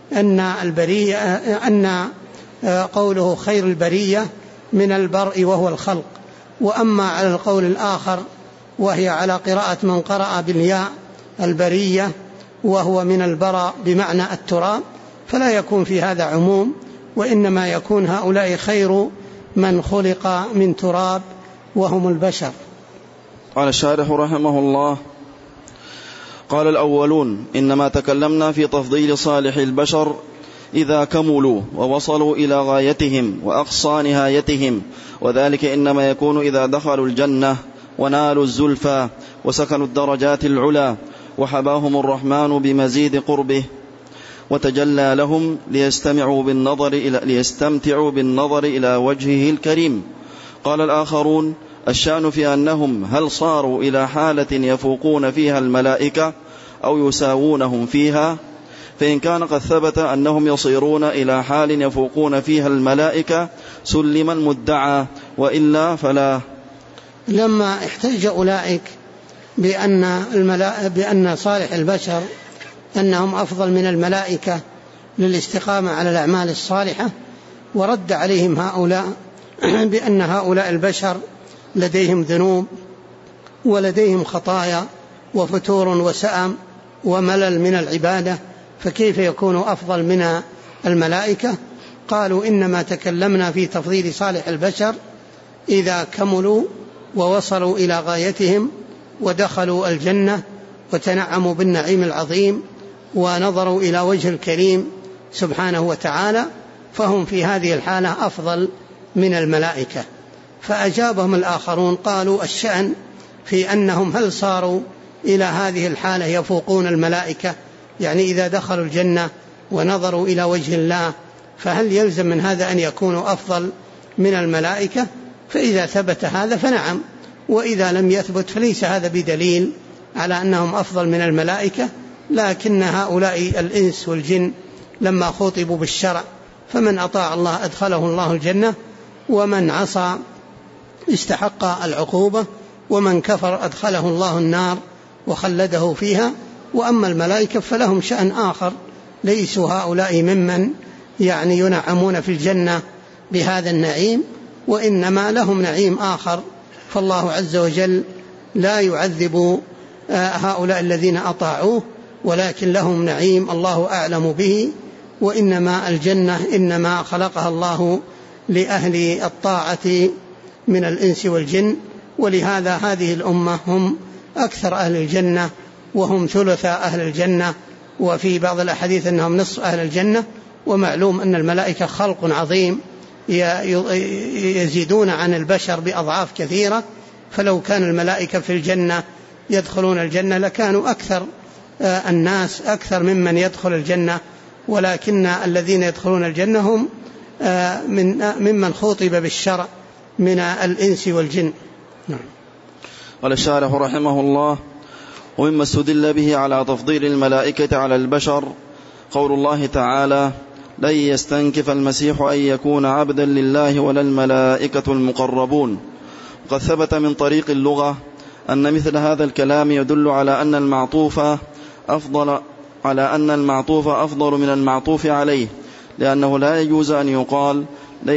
أن قوله خير البرية من البرء وهو الخلق. وأما على القول الآخر وهي على قراءة من قرأ بالياء البرية وهو من البراء بمعنى التراب، فلا يكون في هذا عموم، وإنما يكون هؤلاء خير من خلق من تراب وهم البشر. قال الشارح رحمه الله: قال الأولون: إنما تكلمنا في تفضيل صالح البشر إذا كملوا ووصلوا إلى غايتهم وأقصى نهايتهم، وذلك إنما يكون إذا دخلوا الجنة ونالوا الزلفى وسكنوا الدرجات العلى وحباهم الرحمن بمزيد قربه وتجلى لهم ليستمتعوا بالنظر إلى وجهه الكريم. قال الآخرون: الشأن في أنهم هل صاروا إلى حالة يفوقون فيها الملائكة أو يساوونهم فيها؟ فإن كان قد ثبت أنهم يصيرون إلى حال يفوقون فيها الملائكة سلم المدعى، وإلا فلا. لما احتج أولئك بأن صالح البشر أنهم أفضل من الملائكة للاستقامة على الأعمال الصالحة، ورد عليهم هؤلاء بأن هؤلاء البشر لديهم ذنوب ولديهم خطايا وفتور وسأم وملل من العبادة، فكيف يكون أفضل من الملائكة؟ قالوا: إنما تكلمنا في تفضيل صالح البشر إذا كملوا ووصلوا إلى غايتهم ودخلوا الجنة وتنعموا بالنعيم العظيم ونظروا إلى وجه الكريم سبحانه وتعالى، فهم في هذه الحالة أفضل من الملائكة. فأجابهم الآخرون قالوا: الشأن في أنهم هل صاروا إلى هذه الحالة يفوقون الملائكة، يعني إذا دخلوا الجنة ونظروا إلى وجه الله فهل يلزم من هذا أن يكونوا أفضل من الملائكة؟ فإذا ثبت هذا فنعم، وإذا لم يثبت فليس هذا بدليل على أنهم أفضل من الملائكة. لكن هؤلاء الإنس والجن لما خاطبوا بالشرع فمن أطاع الله أدخله الله الجنة، ومن عصى استحق العقوبة، ومن كفر أدخله الله النار وخلده فيها. وأما الملائكة فلهم شأن آخر، ليسوا هؤلاء ممن ينعمون في الجنة بهذا النعيم، وإنما لهم نعيم آخر. فالله عز وجل لا يعذب هؤلاء الذين أطاعوه، ولكن لهم نعيم الله أعلم به. وإنما الجنة إنما خلقها الله لأهل الطاعة من الإنس والجن، ولهذا هذه الأمة هم أكثر أهل الجنة، وهم ثلث أهل الجنة، وفي بعض الأحاديث أنهم نصف أهل الجنة. ومعلوم أن الملائكة خلق عظيم يزيدون عن البشر بأضعاف كثيرة، فلو كان الملائكة في الجنة يدخلون الجنة لكانوا أكثر الناس أكثر ممن يدخل الجنة، ولكن الذين يدخلون الجنة هم ممن خوطب بالشرع من الإنس والجن. نعم. قال الشارح رحمه الله: ومما استدل به على تفضيل الملائكة على البشر قول الله تعالى: لن يستنكف المسيح أن يكون عبدا لله ولا الملائكة المقربون. وقد ثبت من طريق اللغة أن مثل هذا الكلام يدل على أن المعطوف أفضل من المعطوف عليه، لأنه لا يجوز أن يقال لا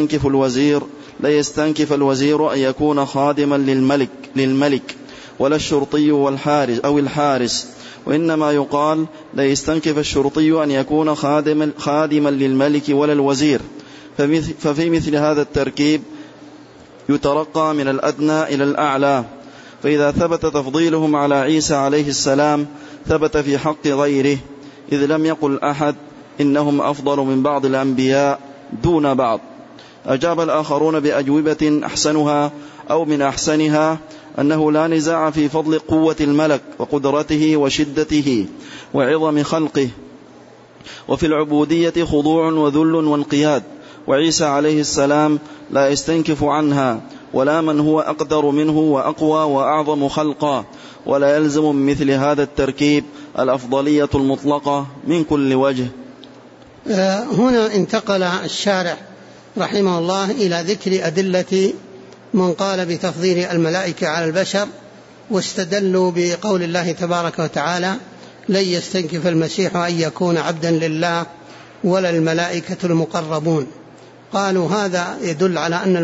يستنكف الوزير أن يكون خادما للملك ولا الشرطي والحارس أو الحارس، وإنما يقال لا يستنكف الشرطي أن يكون خادما للملك ولا الوزير. ففي مثل هذا التركيب يترقى من الأدنى إلى الأعلى. فإذا ثبت تفضيلهم على عيسى عليه السلام ثبت في حق غيره، إذ لم يقل أحد إنهم أفضل من بعض الأنبياء دون بعض. أجاب الآخرون بأجوبة أحسنها أو من أحسنها أنه لا نزاع في فضل قوة الملك وقدرته وشدته وعظم خلقه، وفي العبودية خضوع وذل وانقياد، وعيسى عليه السلام لا يستنكف عنها، ولا من هو أقدر منه وأقوى وأعظم خلقا، ولا يلزم من مثل هذا التركيب الأفضلية المطلقة من كل وجه. هنا انتقل الشارح رحمه الله إلى ذكر أدلة من قال بتفضيل الملائكة على البشر، واستدلوا بقول الله تبارك وتعالى: لن يستنكف المسيح أن يكون عبدا لله ولا الملائكة المقربون. قالوا هذا يدل على أن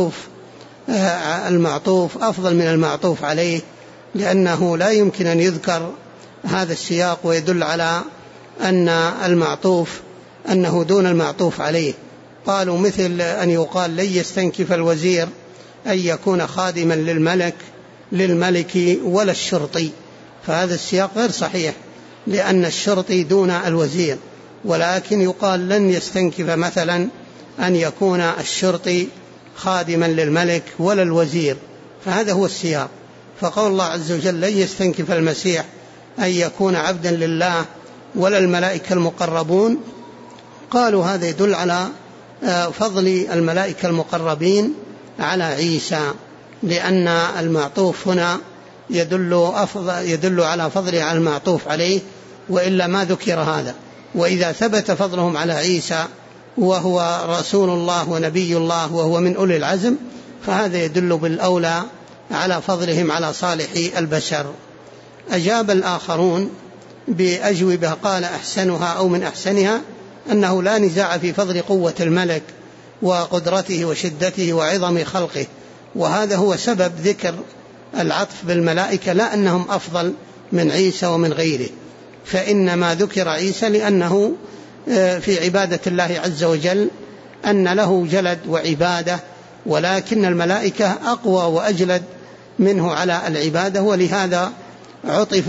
المعطوف أفضل من المعطوف عليه، لأنه لا يمكن أن يذكر هذا السياق ويدل على أن المعطوف أنه دون المعطوف عليه. قالوا مثل أن يقال لن يستنكف الوزير أن يكون خادما للملك ولا الشرطي، فهذا السياق غير صحيح، لأن الشرطي دون الوزير. ولكن يقال لن يستنكف مثلا أن يكون الشرطي خادما للملك ولا الوزير، فهذا هو السياق. فقول الله عز وجل لن يستنكف المسيح أن يكون عبدا لله ولا الملائكة المقربون، قالوا هذا يدل على فضل الملائكة المقربين على عيسى، لأن المعطوف هنا يدل على فضله على المعطوف عليه، وإلا ما ذكر هذا. وإذا ثبت فضلهم على عيسى وهو رسول الله ونبي الله وهو من أولي العزم، فهذا يدل بالأولى على فضلهم على صالح البشر. أجاب الآخرون بأجوبة قال أحسنها أو من أحسنها أنه لا نزاع في فضل قوة الملك وقدرته وشدته وعظم خلقه، وهذا هو سبب ذكر العطف بالملائكة، لا أنهم أفضل من عيسى ومن غيره، فإنما ذكر عيسى لأنه في عبادة الله عز وجل أن له جلد وعبادة، ولكن الملائكة أقوى وأجلد منه على العبادة، ولهذا عطفت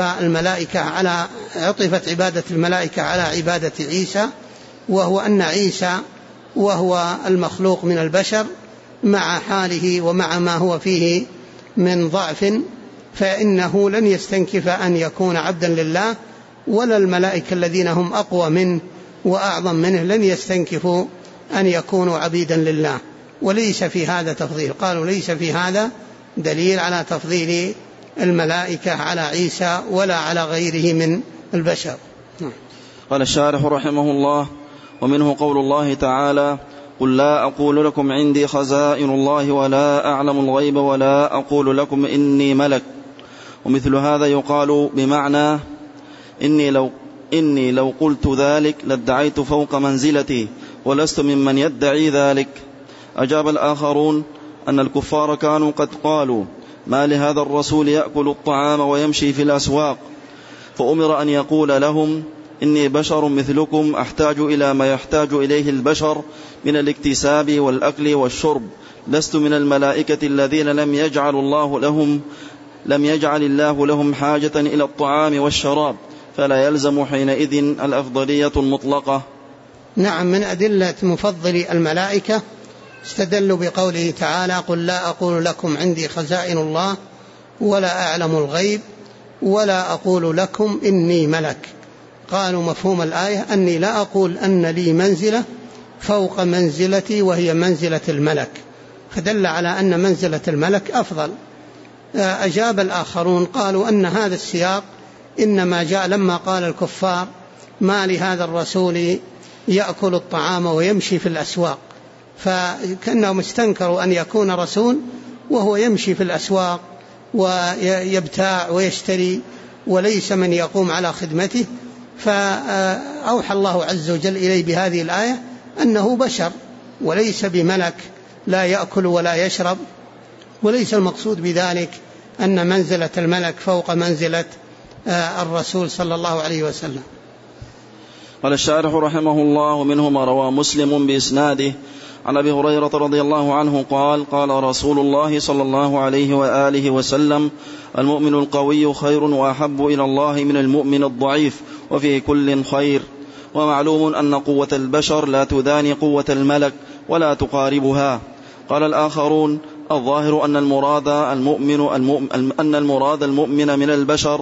عبادة الملائكة على عبادة عيسى، وهو أن عيسى وهو المخلوق من البشر مع حاله ومع ما هو فيه من ضعف، فإنه لن يستنكف أن يكون عبدا لله، ولا الملائكة الذين هم أقوى منه وأعظم منه لن يستنكفوا أن يكونوا عبيدا لله. وليس في هذا تفضيل، قالوا ليس في هذا دليل على تفضيل الملائكة على عيسى ولا على غيره من البشر. قال الشارح رحمه الله: ومنه قول الله تعالى: قل لا أقول لكم عندي خزائن الله ولا أعلم الغيب ولا أقول لكم إني ملك. ومثل هذا يقال بمعنى إني لو قلت ذلك لادعيت فوق منزلتي ولست ممن يدعي ذلك. أجاب الآخرون أن الكفار كانوا قد قالوا: ما لهذا الرسول يأكل الطعام ويمشي في الأسواق، فأمر أن يقول لهم: إني بشر مثلكم أحتاج إلى ما يحتاج إليه البشر من الاكتساب والأكل والشرب، لست من الملائكة الذين لم يجعل الله لهم حاجة إلى الطعام والشراب، فلا يلزم حينئذ الأفضلية المطلقة. نعم، من أدلة مفضل الملائكة استدلوا بقوله تعالى: قل لا أقول لكم عندي خزائن الله ولا أعلم الغيب ولا أقول لكم إني ملك. قالوا مفهوم الآية أني لا أقول أن لي منزلة فوق منزلتي وهي منزلة الملك، فدل على أن منزلة الملك أفضل. أجاب الآخرون قالوا أن هذا السياق إنما جاء لما قال الكفار: ما لهذا الرسول يأكل الطعام ويمشي في الأسواق، فكأنهم استنكروا أن يكون رسول وهو يمشي في الأسواق ويبتاع ويشتري وليس من يقوم على خدمته، فأوحى الله عز وجل إليه بهذه الآية أنه بشر وليس بملك لا يأكل ولا يشرب، وليس المقصود بذلك أن منزلة الملك فوق منزلة الرسول صلى الله عليه وسلم. قال الشارح رحمه الله: ومنه ما روى مسلم بإسناده عن أبي هريرة رضي الله عنه قال: قال رسول الله صلى الله عليه وآله وسلم: المؤمن القوي خير وأحب إلى الله من المؤمن الضعيف، وفي كل خير. ومعلوم أن قوة البشر لا تداني قوة الملك ولا تقاربها. قال الآخرون: الظاهر أن المراد المؤمن من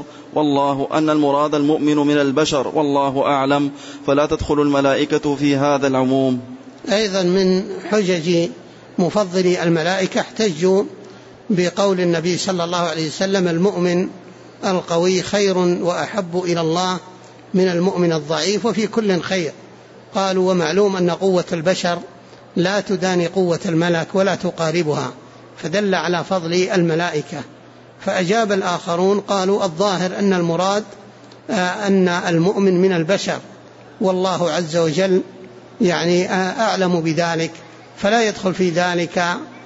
البشر والله أعلم، فلا تدخل الملائكة في هذا العموم. أيضا من حجج مفضلي الملائكة احتجوا بقول النبي صلى الله عليه وسلم: المؤمن القوي خير وأحب إلى الله من المؤمن الضعيف، وفي كل خير. قالوا: ومعلوم أن قوة البشر لا تداني قوة الملك ولا تقاربها، فدل على فضل الملائكة. فأجاب الآخرون قالوا: الظاهر أن المراد أن المؤمن من البشر، والله عز وجل أعلم بذلك، فلا يدخل في ذلك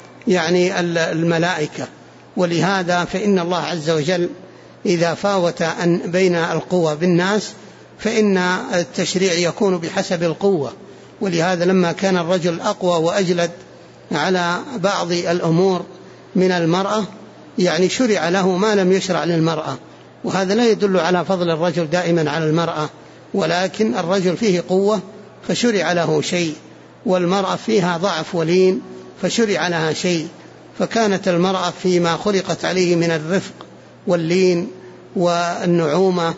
الملائكة. ولهذا فإن الله عز وجل إذا فاوت بين القوة بالناس فإن التشريع يكون بحسب القوة. ولهذا لما كان الرجل أقوى وأجلد على بعض الأمور من المرأة شرع له ما لم يشرع للمرأة، وهذا لا يدل على فضل الرجل دائما على المرأة، ولكن الرجل فيه قوة فشرع له شيء، والمرأة فيها ضعف ولين فشرع لها شيء. فكانت المرأة فيما خلقت عليه من الرفق واللين والنعومة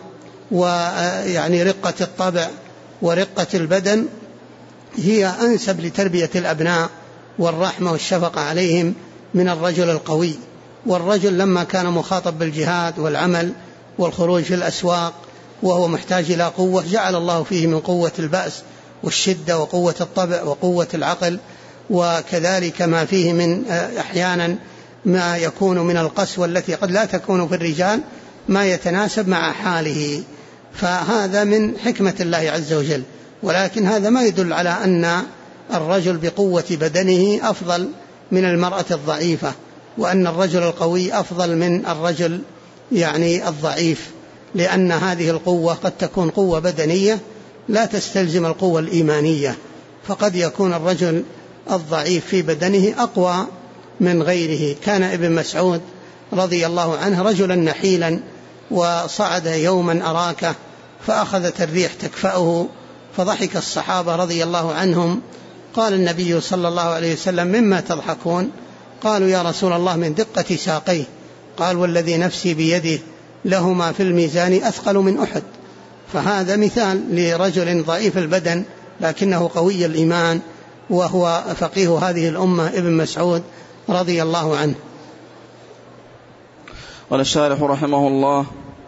رقة الطبع ورقة البدن هي أنسب لتربية الأبناء والرحمة والشفقة عليهم من الرجل القوي. والرجل لما كان مخاطب بالجهاد والعمل والخروج في الأسواق وهو محتاج إلى قوة، جعل الله فيه من قوة البأس والشدة وقوة الطبع وقوة العقل، وكذلك ما فيه من أحيانا ما يكون من القسوة التي قد لا تكون في الرجال ما يتناسب مع حاله. فهذا من حكمة الله عز وجل، ولكن هذا ما يدل على أن الرجل بقوة بدنه أفضل من المرأة الضعيفة، وأن الرجل القوي أفضل من الرجل الضعيف، لأن هذه القوة قد تكون قوة بدنية لا تستلزم القوة الإيمانية، فقد يكون الرجل الضعيف في بدنه أقوى من غيره. كان ابن مسعود رضي الله عنه رجلا نحيلا، وصعد يوما أراكه فأخذت الريح تكفأه، فضحك الصحابة رضي الله عنهم. قال النبي صلى الله عليه وسلم: مما تضحكون؟ قالوا: يا رسول الله من دقة ساقيه. قال: والذي نفسي بيده لهما في الميزان أثقل من أحد. فهذا مثال لرجل ضعيف البدن لكنه قوي الإيمان، وهو فقيه هذه الأمة ابن مسعود رضي الله عنه. قال الشارح رحمه الله: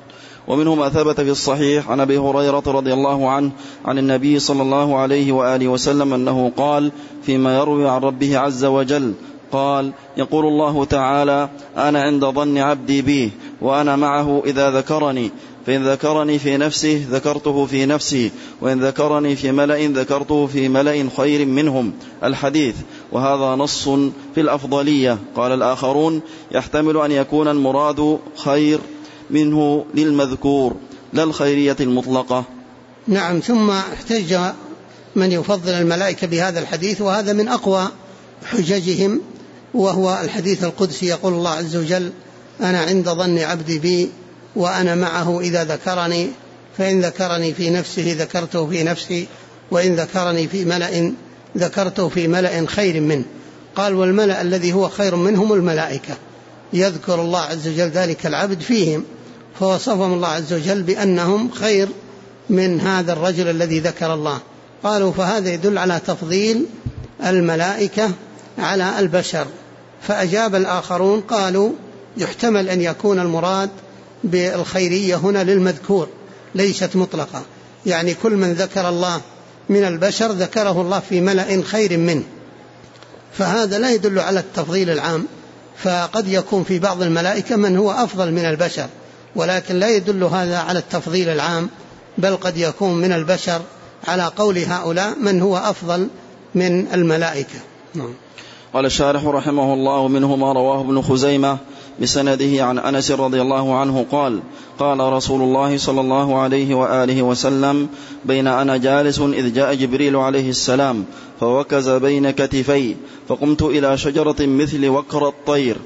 ومنه ما ثبت في الصحيح عن أبي هريرة رضي الله عنه عن النبي صلى الله عليه وآله وسلم أنه قال فيما يروي عن ربه عز وجل قال يقول الله تعالى أنا عند ظن عبدي بي وأنا معه إذا ذكرني فإن ذكرني في نفسه ذكرته في نفسي وإن ذكرني في ملأ ذكرته في ملأ خير منهم الحديث. وهذا نص في الأفضلية. قال الآخرون يحتمل أن يكون المراد خير منه للمذكور لا الخيرية المطلقة. نعم. ثم احتج من يفضل الملائكة بهذا الحديث، وهذا من أقوى حججهم، وهو الحديث القدسي يقول الله عز وجل أنا عند ظن عبدي بي وأنا معه إذا ذكرني فإن ذكرني في نفسه ذكرته في نفسي وإن ذكرني في ملأ ذكرته في ملأ خير منه. قال والملأ الذي هو خير منهم الملائكة، يذكر الله عز وجل ذلك العبد فيهم، فوصفهم الله عز وجل بأنهم خير من هذا الرجل الذي ذكر الله. قالوا فهذا يدل على تفضيل الملائكة على البشر. فأجاب الآخرون قالوا يحتمل أن يكون المراد بالخيرية هنا للمذكور ليست مطلقة، يعني كل من ذكر الله من البشر ذكره الله في ملأ خير منه، فهذا لا يدل على التفضيل العام. فقد يكون في بعض الملائكة من هو أفضل من البشر، ولكن لا يدل هذا على التفضيل العام، بل قد يكون من البشر على قول هؤلاء من هو أفضل من الملائكة. قال الشارح رحمه الله منه ما رواه ابن خزيمة بسنده عن أنس رضي الله عنه قال قال رسول الله صلى الله عليه وآله وسلم بين أنا جالس إذ جاء جبريل عليه السلام فوكز بين كتفي فقمت إلى شجرة مثل وكر الطير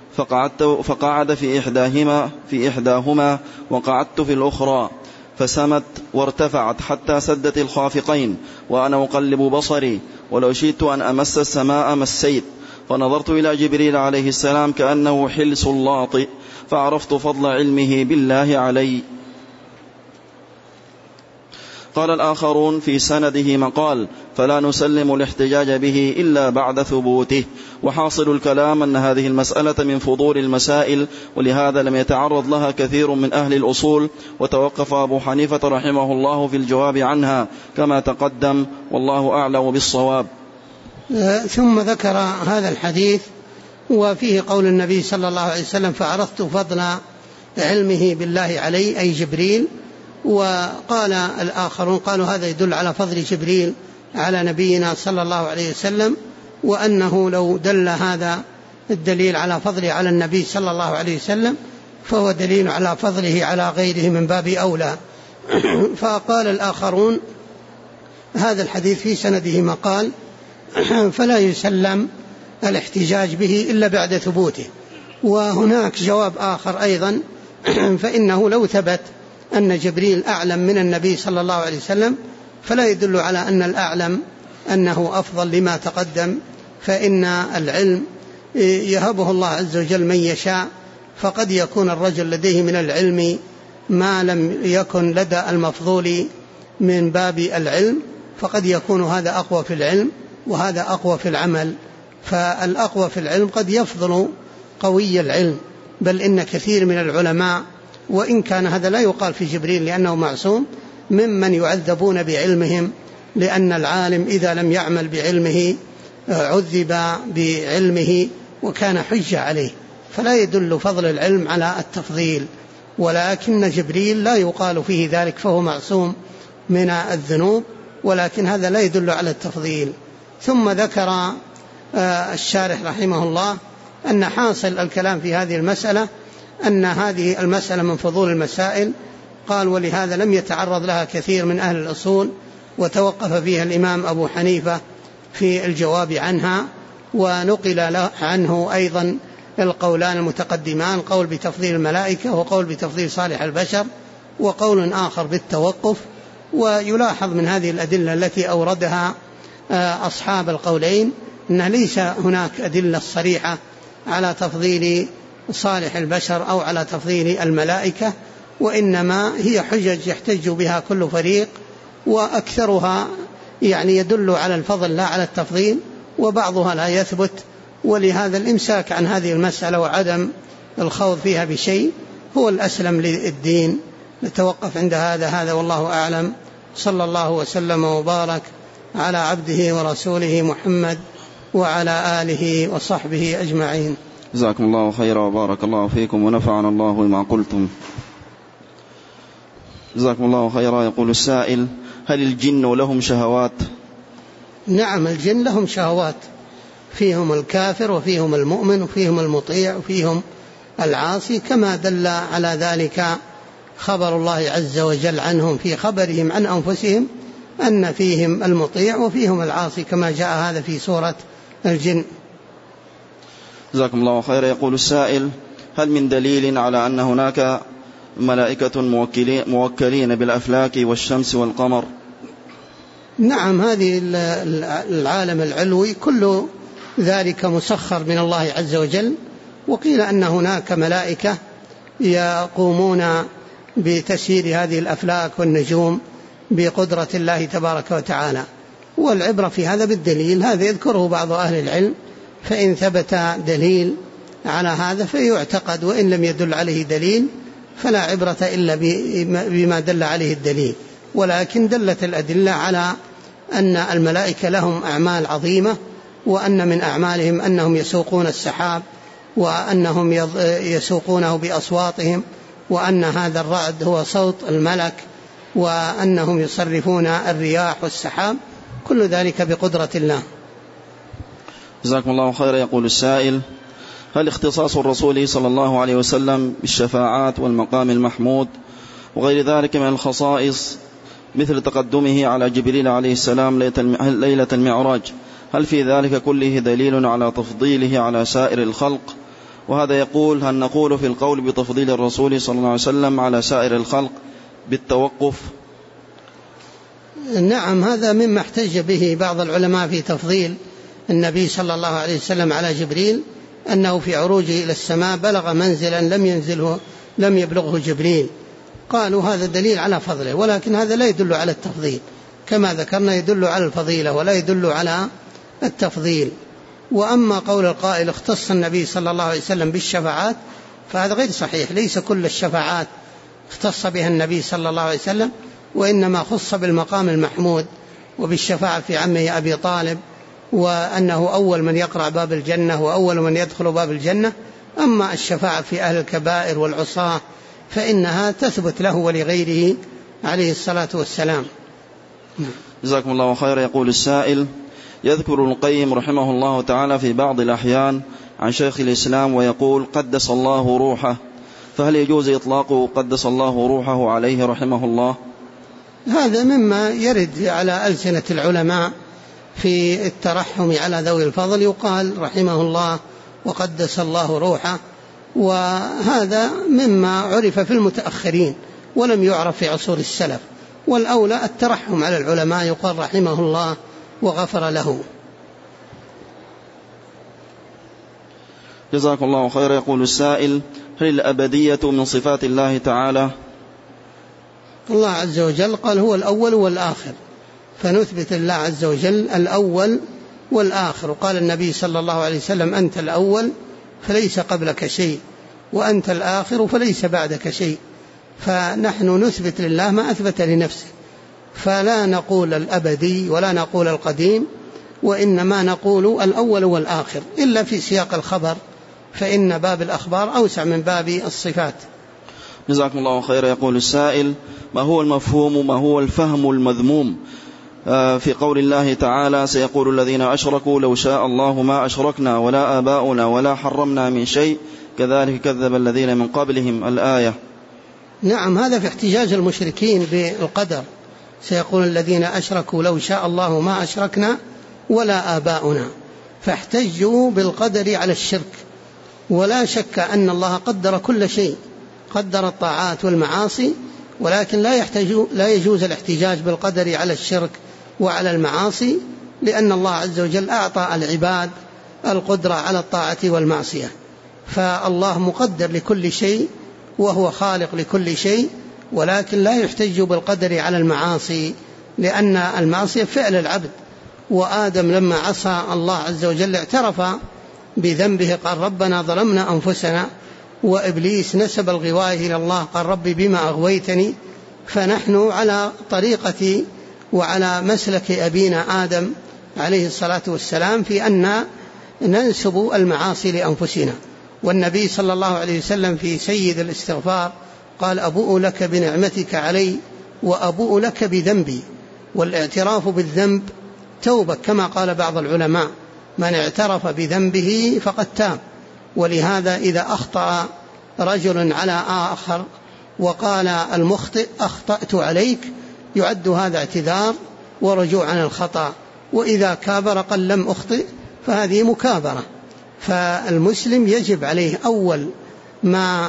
فقعد في إحداهما وقعدت في الأخرى فسمت وارتفعت حتى سدت الخافقين وأنا أقلب بصري ولو شئت أن أمس السماء مسيت فنظرت إلى جبريل عليه السلام كأنه حلس اللاطئ فعرفت فضل علمه بالله علي. قال الآخرون في سنده مقال فلا نسلم الاحتجاج به إلا بعد ثبوته. وحاصل الكلام أن هذه المسألة من فضول المسائل، ولهذا لم يتعرض لها كثير من أهل الأصول، وتوقف أبو حنيفة رحمه الله في الجواب عنها كما تقدم، والله أعلم بالصواب. ثم ذكر هذا الحديث وفيه قول النبي صلى الله عليه وسلم فعرفت فضل علمه بالله علي أي جبريل. وقال الآخرون قالوا هذا يدل على فضل جبريل على نبينا صلى الله عليه وسلم، وأنه لو دل هذا الدليل على فضله على النبي صلى الله عليه وسلم فهو دليل على فضله على غيره من باب أولى. فقال الآخرون هذا الحديث في سنده مقال فلا يسلم الاحتجاج به إلا بعد ثبوته. وهناك جواب آخر أيضا فإنه لو ثبت أن جبريل أعلم من النبي صلى الله عليه وسلم فلا يدل على أن الأعلم أنه أفضل لما تقدم، فإن العلم يهبه الله عز وجل من يشاء، فقد يكون الرجل لديه من العلم ما لم يكن لدى المفضول من باب العلم، فقد يكون هذا أقوى في العلم وهذا أقوى في العمل. فالأقوى في العلم قد يفضل قوي العلم، بل إن كثير من العلماء وإن كان هذا لا يقال في جبريل لأنه معصوم ممن يعذبون بعلمهم، لأن العالم إذا لم يعمل بعلمه عذب بعلمه وكان حجة عليه، فلا يدل فضل العلم على التفضيل. ولكن جبريل لا يقال فيه ذلك فهو معصوم من الذنوب، ولكن هذا لا يدل على التفضيل. ثم ذكر الشارح رحمه الله أن حاصل الكلام في هذه المسألة أن هذه المسألة من فضول المسائل، قال ولهذا لم يتعرض لها كثير من أهل الأصول، وتوقف فيها الإمام أبو حنيفة في الجواب عنها. ونقل عنه أيضا القولان المتقدمان، قول بتفضيل الملائكة وقول بتفضيل صالح البشر وقول آخر بالتوقف. ويلاحظ من هذه الأدلة التي أوردها أصحاب القولين أن ليس هناك أدلة صريحة على تفضيل صالح البشر أو على تفضيل الملائكة، وإنما هي حجج يحتج بها كل فريق، وأكثرها يعني يدل على الفضل لا على التفضيل، وبعضها لا يثبت. ولهذا الإمساك عن هذه المسألة وعدم الخوض فيها بشيء هو الأسلم للدين، نتوقف عند هذا والله أعلم. صلى الله وسلم وبارك على عبده ورسوله محمد وعلى آله وصحبه أجمعين. جزاكم الله خيرا وبارك الله فيكم ونفعنا الله بما قلتم. جزاكم الله خيرا. يقول السائل: هل الجن لهم شهوات؟ نعم، الجن لهم شهوات، فيهم الكافر وفيهم المؤمن وفيهم المطيع وفيهم العاصي، كما دل على ذلك خبر الله عز وجل عنهم في خبرهم عن أنفسهم أن فيهم المطيع وفيهم العاصي، كما جاء هذا في سورة الجن. جزاكم الله خيرا. يقول السائل: هل من دليل على أن هناك ملائكة موكلين بالأفلاك والشمس والقمر؟ نعم، هذه العالم العلوي كل ذلك مسخر من الله عز وجل، وقيل أن هناك ملائكة يقومون بتسيير هذه الأفلاك والنجوم بقدرة الله تبارك وتعالى، والعبرة في هذا بالدليل، هذا يذكره بعض أهل العلم، فإن ثبت دليل على هذا فيعتقد، وإن لم يدل عليه دليل فلا عبرة إلا بما دل عليه الدليل. ولكن دلت الأدلة على أن الملائكة لهم أعمال عظيمة، وأن من أعمالهم أنهم يسوقون السحاب، وأنهم يسوقونه بأصواتهم، وأن هذا الرعد هو صوت الملك، وأنهم يصرفون الرياح والسحاب، كل ذلك بقدرة الله. جزاكم الله خيرا. يقول السائل: هل اختصاص الرسول صلى الله عليه وسلم بالشفاعات والمقام المحمود وغير ذلك من الخصائص مثل تقدمه على جبريل عليه السلام ليلة المعراج، هل في ذلك كله دليل على تفضيله على سائر الخلق؟ وهذا يقول: هل نقول في القول بتفضيل الرسول صلى الله عليه وسلم على سائر الخلق بالتوقف؟ نعم، هذا مما احتج به بعض العلماء في تفضيل النبي صلى الله عليه وسلم على جبريل، أنه في عروجه إلى السماء بلغ منزلا لم يبلغه جبريل، قالوا هذا دليل على فضله، ولكن هذا لا يدل على التفضيل، كما ذكرنا يدل على الفضيلة ولا يدل على التفضيل. وأما قول القائل اختص النبي صلى الله عليه وسلم بالشفاعات فهذا غير صحيح، ليس كل الشفاعات اختص بها النبي صلى الله عليه وسلم، وإنما خص بالمقام المحمود وبالشفاعة في عمه أبي طالب، وأنه أول من يقرع باب الجنة وأول من يدخل باب الجنة. أما الشفاعة في أهل الكبائر والعصاة فإنها تثبت له ولغيره عليه الصلاة والسلام. جزاكم الله خيرا. يقول السائل: يذكر ابن القيم رحمه الله تعالى في بعض الأحيان عن شيخ الإسلام ويقول قدس الله روحه، فهل يجوز إطلاقه قدس الله روحه عليه رحمه الله؟ هذا مما يرد على ألسنة العلماء في الترحم على ذوي الفضل، يقال رحمه الله وقدس الله روحه، وهذا مما عرف في المتأخرين ولم يعرف في عصور السلف، والأولى الترحم على العلماء، يقال رحمه الله وغفر له. جزاكم الله خيرا. يقول السائل: هل الأبدية من صفات الله تعالى؟ الله عز وجل قال هو الأول والآخر، فنثبت الله عز وجل الأول والآخر، وقال النبي صلى الله عليه وسلم أنت الأول فليس قبلك شيء، وأنت الآخر فليس بعدك شيء، فنحن نثبت لله ما أثبت لنفسه، فلا نقول الأبدي ولا نقول القديم، وإنما نقول الأول والآخر، إلا في سياق الخبر، فإن باب الأخبار أوسع من باب الصفات. جزاكم الله خيرا. يقول السائل: ما هو المفهوم ما هو الفهم المذموم في قول الله تعالى سيقول الذين أشركوا لو شاء الله ما أشركنا ولا آباؤنا ولا حرمنا من شيء كذلك كذب الذين من قبلهم الآية؟ نعم، هذا في احتجاج المشركين بالقدر، سيقول الذين أشركوا لو شاء الله ما أشركنا ولا آباؤنا، فاحتجوا بالقدر على الشرك، ولا شك أن الله قدر كل شيء، قدر الطاعات والمعاصي، ولكن لا يجوز الاحتجاج بالقدر على الشرك وعلى المعاصي، لأن الله عز وجل أعطى العباد القدرة على الطاعة والمعصية، فالله مقدر لكل شيء وهو خالق لكل شيء، ولكن لا يحتج بالقدر على المعاصي، لأن المعصية فعل العبد، وآدم لما عصى الله عز وجل اعترف بذنبه، قال ربنا ظلمنا أنفسنا وإبليس نسب الغواية إلى الله، قال ربي بما أغويتني. فنحن على طريقة وعلى مسلك أبينا آدم عليه الصلاة والسلام في أن ننسب المعاصي لأنفسنا. والنبي صلى الله عليه وسلم في سيد الاستغفار قال أبوء لك بنعمتك علي وأبوء لك بذنبي. والاعتراف بالذنب توبة، كما قال بعض العلماء من اعترف بذنبه فقد تاب. ولهذا إذا أخطأ رجل على آخر وقال المخطئ أخطأت عليك، يعد هذا اعتذار ورجوع عن الخطأ. وإذا كابر قال لم أخطئ فهذه مكابرة. فالمسلم يجب عليه أول ما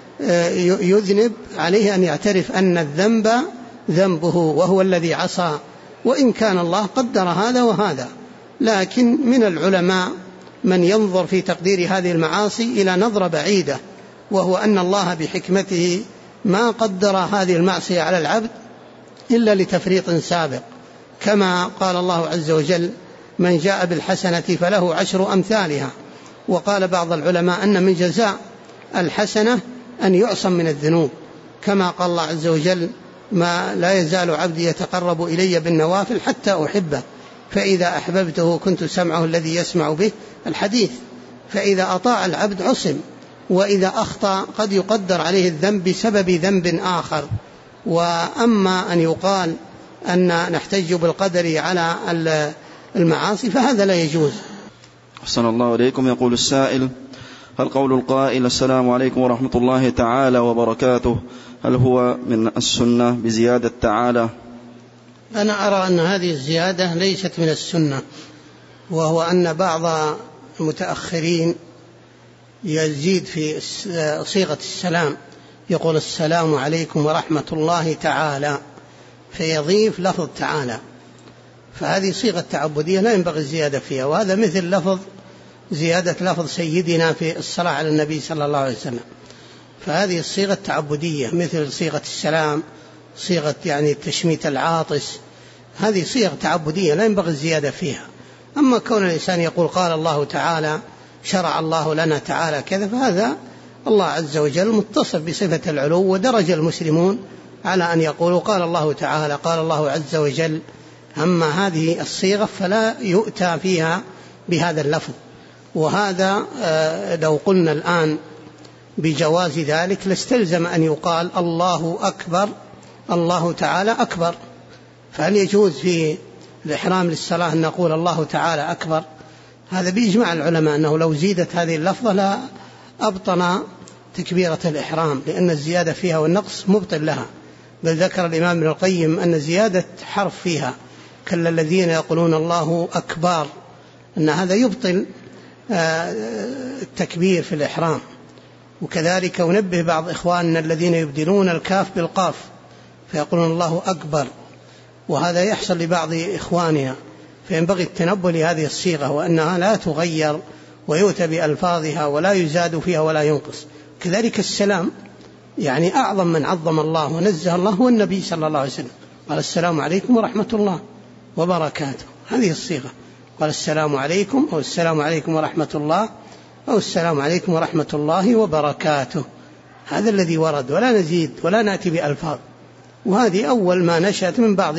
يذنب عليه أن يعترف أن الذنب ذنبه وهو الذي عصى، وإن كان الله قدر هذا وهذا. لكن من العلماء من ينظر في تقدير هذه المعاصي إلى نظرة بعيدة، وهو أن الله بحكمته ما قدر هذه المعصية على العبد إلا لتفريط سابق، كما قال الله عز وجل من جاء بالحسنة فله 10 أمثالها. وقال بعض العلماء أن من جزاء الحسنة أن يعصم من الذنوب، كما قال الله عز وجل ما لا يزال عبدي يتقرب إلي بالنوافل حتى أحبه فإذا أحببته كنت سمعه الذي يسمع به الحديث. فإذا أطاع العبد عصم، وإذا أخطأ قد يقدر عليه الذنب بسبب ذنب آخر. وأما أن يقال أن نحتج بالقدر على المعاصي فهذا لا يجوز. أحسن الله إليكم. يقول السائل هل قول القائل السلام عليكم ورحمة الله تعالى وبركاته هل هو من السنة بزيادة تعالى؟ أنا أرى أن هذه الزيادة ليست من السنة، وهو أن بعض المتأخرين يزيد في صيغة السلام، يقول السلام عليكم ورحمة الله تعالى فيضيف لفظ تعالى، فهذه صيغة تعبدية لا ينبغي الزيادة فيها. وهذا مثل زيادة لفظ سيدنا في الصلاة على النبي صلى الله عليه وسلم، فهذه الصيغة التعبدية مثل صيغة السلام، صيغة يعني تشميت العاطس، هذه صيغ تعبدية لا ينبغي الزيادة فيها. أما كون الإنسان يقول قال الله تعالى شرع الله لنا تعالى كذا، فهذا الله عز وجل متصف بصفة العلو، ودرج المسلمون على أن يقولوا قال الله تعالى قال الله عز وجل. أما هذه الصيغة فلا يؤتى فيها بهذا اللفظ. وهذا لو قلنا الآن بجواز ذلك لاستلزم أن يقال الله أكبر الله تعالى أكبر. فهل يجوز في الإحرام للصلاة أن نقول الله تعالى أكبر؟ هذا بإجماع العلماء أنه لو زيدت هذه اللفظة لا أبطن تكبيرة الإحرام، لأن الزيادة فيها والنقص مبطل لها. بل ذكر الإمام ابن القيم أن زيادة حرف فيها كلا الذين يقولون الله أكبر أن هذا يبطل التكبير في الإحرام. وكذلك ونبه بعض إخواننا الذين يبدلون الكاف بالقاف فيقولون الله أكبر، وهذا يحصل لبعض إخواننا، فينبغي التنبه لهذه الصيغة وأنها لا تغير ويؤتى بألفاظها ولا يزاد فيها ولا ينقص. كذلك السلام، يعني أعظم من عظم الله ونزه الله هو النبي صلى الله عليه وسلم، قال السلام عليكم ورحمة الله وبركاته، هذه الصيغة، قال السلام عليكم أو السلام عليكم ورحمة الله أو السلام عليكم ورحمة الله وبركاته، هذا الذي ورد، ولا نزيد ولا نأتي بألفاظ. وهذه أول ما نشأت من بعض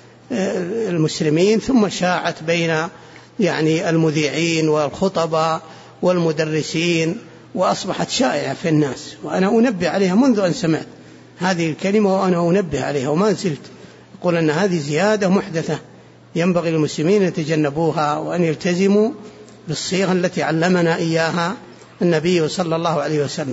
المسلمين، ثم شاعت بين يعني المذيعين والخطباء والمدرسين، وأصبحت شائعة في الناس. وأنا أنبه عليها منذ أن سمعت هذه الكلمة، وأنا أنبه عليها وما زلت أقول أن هذه زيادة محدثة ينبغي للمسلمين أن يتجنبوها وأن يلتزموا بالصيغة التي علمنا إياها النبي صلى الله عليه وسلم.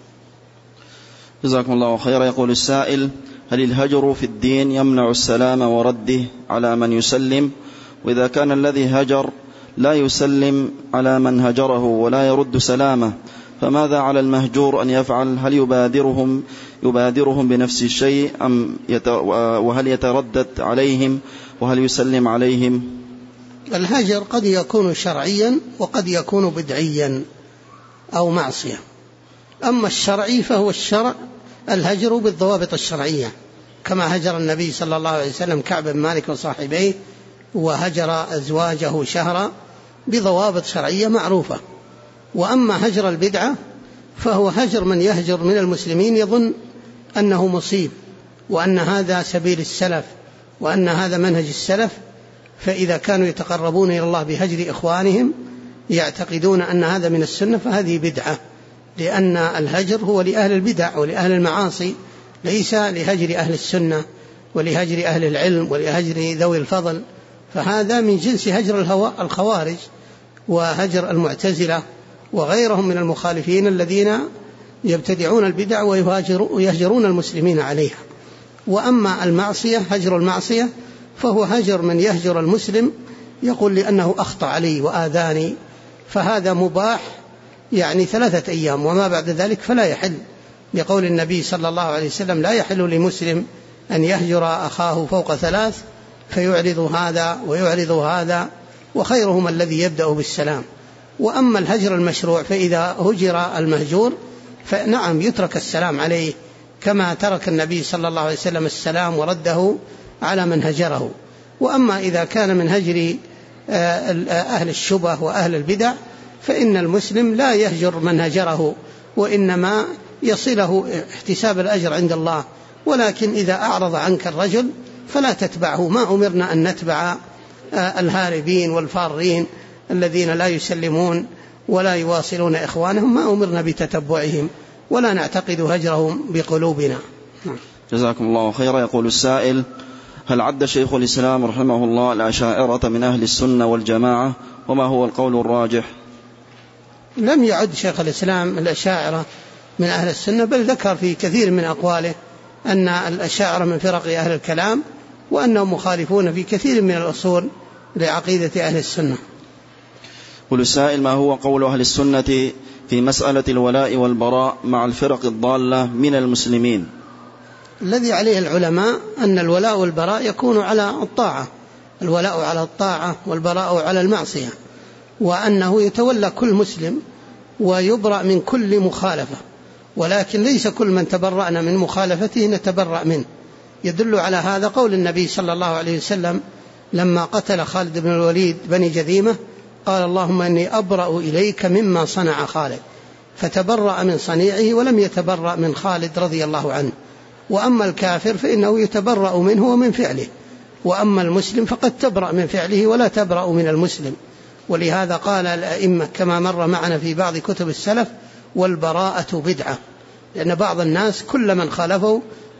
جزاكم الله خيرا. يقول السائل هل الهجر في الدين يمنع السلام ورده على من يسلم؟ وإذا كان الذي هجر لا يسلم على من هجره ولا يرد سلامه فماذا على المهجور أن يفعل؟ هل يبادرهم بنفس الشيء وهل يتردد عليهم وهل يسلم عليهم؟ الهجر قد يكون شرعيا وقد يكون بدعيا أو معصية. أما الشرعي فهو الشرع الهجر بالضوابط الشرعية، كما هجر النبي صلى الله عليه وسلم كعب بن مالك وصاحبيه، وهجر أزواجه شهرا بضوابط شرعية معروفة. وأما هجر البدعة فهو هجر من يهجر من المسلمين يظن أنه مصيب وأن هذا سبيل السلف وأن هذا منهج السلف، فإذا كانوا يتقربون إلى الله بهجر إخوانهم يعتقدون أن هذا من السنة، فهذه بدعة، لأن الهجر هو لأهل البدع ولأهل المعاصي، ليس لهجر أهل السنة ولهجر أهل العلم ولهجر ذوي الفضل. فهذا من جنس هجر الخوارج وهجر المعتزلة وغيرهم من المخالفين الذين يبتدعون البدع ويهجرون المسلمين عليها. وأما المعصية، هجر المعصية، فهو هجر من يهجر المسلم يقول لأنه أخطأ علي وآذاني، فهذا مباح يعني 3 أيام، وما بعد ذلك فلا يحل، لقول النبي صلى الله عليه وسلم: لا يحل لمسلم أن يهجر أخاه فوق 3 فيعرض هذا ويعرض هذا، وخيرهم الذي يبدأ بالسلام. وأما الهجر المشروع فإذا هجر المهجور فنعم يترك السلام عليه، كما ترك النبي صلى الله عليه وسلم السلام ورده على من هجره. وأما إذا كان من هجر أهل الشبه وأهل البدع فإن المسلم لا يهجر من هجره، وإنما يصله احتساب الأجر عند الله. ولكن إذا أعرض عنك الرجل فلا تتبعه، ما أمرنا أن نتبع الهاربين والفارين الذين لا يسلمون ولا يواصلون إخوانهم، ما أمرنا بتتبعهم ولا نعتقد هجرهم بقلوبنا. جزاكم الله خيرا. يقول السائل: هل عد شيخ الإسلام رحمه الله الأشاعرة من أهل السنة والجماعة، وما هو القول الراجح؟ لم يعد شيخ الإسلام الأشاعرة من أهل السنة، بل ذكر في كثير من أقواله أن الأشاعرة من فرق أهل الكلام، وأنهم مخالفون في كثير من الأصول لعقيدة أهل السنة. يقول السائل: ما هو قول أهل السنة في مسألة الولاء والبراء مع الفرق الضالة من المسلمين؟ الذي عليه العلماء أن الولاء والبراء يكون على الطاعة، الولاء على الطاعة والبراء على المعصية، وأنه يتولى كل مسلم ويبرأ من كل مخالفة، ولكن ليس كل من تبرأنا من مخالفته نتبرأ منه. يدل على هذا قول النبي صلى الله عليه وسلم لما قتل خالد بن الوليد بني جذيمة: قال: اللهم إني أبرأ إليك مما صنع خالد، فتبرأ من صنيعه ولم يتبرأ من خالد رضي الله عنه. وأما الكافر فإنه يتبرأ منه ومن فعله، وأما المسلم فقد تبرأ من فعله ولا تبرأ من المسلم. ولهذا قال الأئمة كما مر معنا في بعض كتب السلف: والبراءة بدعة، لأن بعض الناس كل من خالفه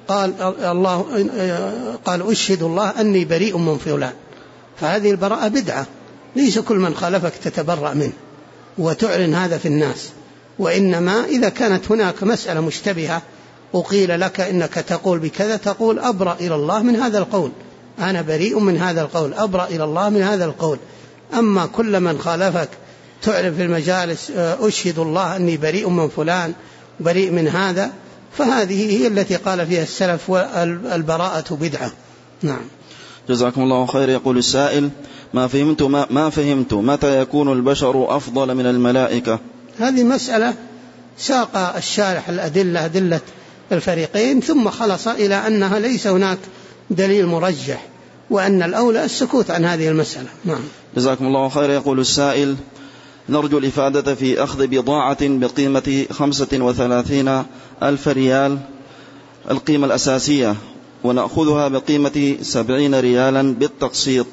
قال أشهد الله أني بريء من فلان، فهذه البراءة بدعة، ليس كل من خالفك تتبرأ منه وتعلن هذا في الناس. وإنما إذا كانت هناك مسألة مشتبهة وقيل لك إنك تقول بكذا، تقول أبرأ إلى الله من هذا القول، أنا بريء من هذا القول، أبرأ إلى الله من هذا القول. أما كل من خالفك تعلن في المجالس أشهد الله أني بريء من فلان، بريء من هذا، فهذه هي التي قال فيها السلف: والبراءة بدعة. نعم. جزاكم الله خير. يقول السائل: ما فهمت متى يكون البشر أفضل من الملائكة؟ هذه مسألة ساق الشارح أدلة الفريقين، ثم خلص إلى أنها ليس هناك دليل مرجح، وأن الأولى السكوت عن هذه المسألة. نعم. جزاكم الله خير. يقول السائل: نرجو الإفادة في أخذ بضاعة بقيمة 35,000 ريال القيمة الأساسية، ونأخذها بقيمة 70 ريالا بالتقسيط.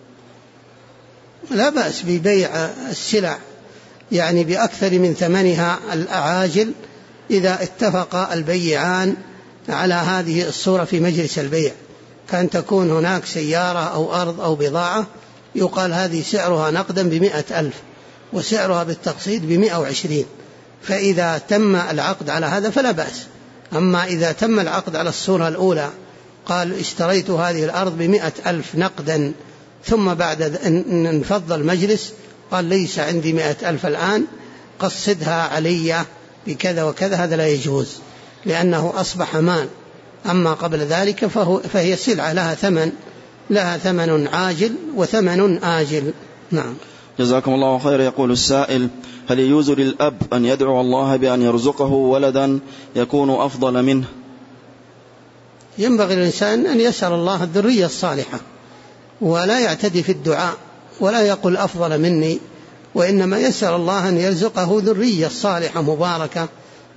لا بأس ببيع السلع يعني بأكثر من ثمنها العاجل إذا اتفق البيعان على هذه الصورة في مجلس البيع، كان تكون هناك سيارة أو أرض أو بضاعة يقال هذه سعرها نقدا ب100,000 وسعرها بالتقسيط ب120، فإذا تم العقد على هذا فلا بأس. أما إذا تم العقد على الصورة الأولى، قال اشتريت هذه الأرض ب100,000 نقدا، ثم بعد أن انفض المجلس قال ليس عندي 100,000 الآن، قصدها علي بكذا وكذا، هذا لا يجوز لأنه أصبح مال. أما قبل ذلك فهي سلعة لها ثمن عاجل وثمن آجل. نعم. جزاكم الله خير. يقول السائل: هل يجوز للأب أن يدعو الله بأن يرزقه ولدا يكون أفضل منه؟ ينبغي الإنسان أن يسأل الله الذرية الصالحة، ولا يعتدي في الدعاء، ولا يقول أفضل مني، وإنما يسأل الله أن يرزقه ذرية صالحة مباركة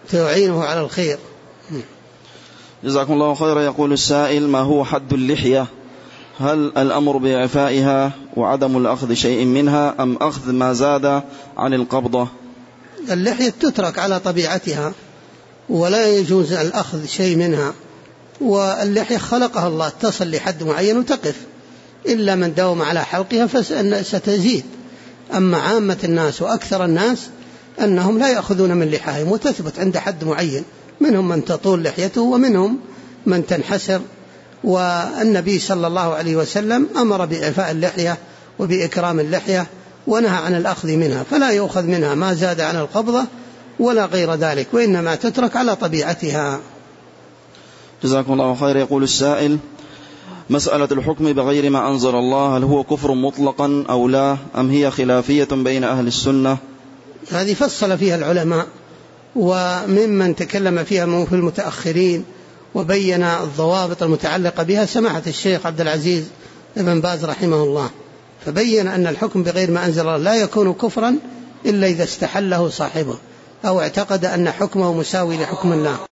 تعينه على الخير. جزاكم الله خيرا. يقول السائل: ما هو حد اللحية؟ هل الأمر بإعفائها وعدم الأخذ شيء منها أم أخذ ما زاد عن القبضة؟ اللحية تترك على طبيعتها ولا يجوز الأخذ شيء منها، واللحية خلقها الله تصل لحد معين وتقف، إلا من داوم على حلقها فستزيد. أما عامة الناس وأكثر الناس أنهم لا يأخذون من لحاهم وتثبت عند حد معين، منهم من تطول لحيته ومنهم من تنحسر. والنبي صلى الله عليه وسلم أمر بإعفاء اللحية وبإكرام اللحية ونهى عن الأخذ منها، فلا يؤخذ منها ما زاد عن القبضة ولا غير ذلك، وإنما تترك على طبيعتها. جزاكم الله خير. يقول السائل: مسألة الحكم بغير ما أنزل الله، هل هو كفر مطلقا أو لا، أم هي خلافية بين أهل السنة؟ هذه فصل فيها العلماء، وممن تكلم فيها في المتأخرين وبين الضوابط المتعلقة بها سماحة الشيخ عبد العزيز بن باز رحمه الله، فبين أن الحكم بغير ما أنزل الله لا يكون كفرا إلا إذا استحله صاحبه أو اعتقد أن حكمه مساوي لحكم الله.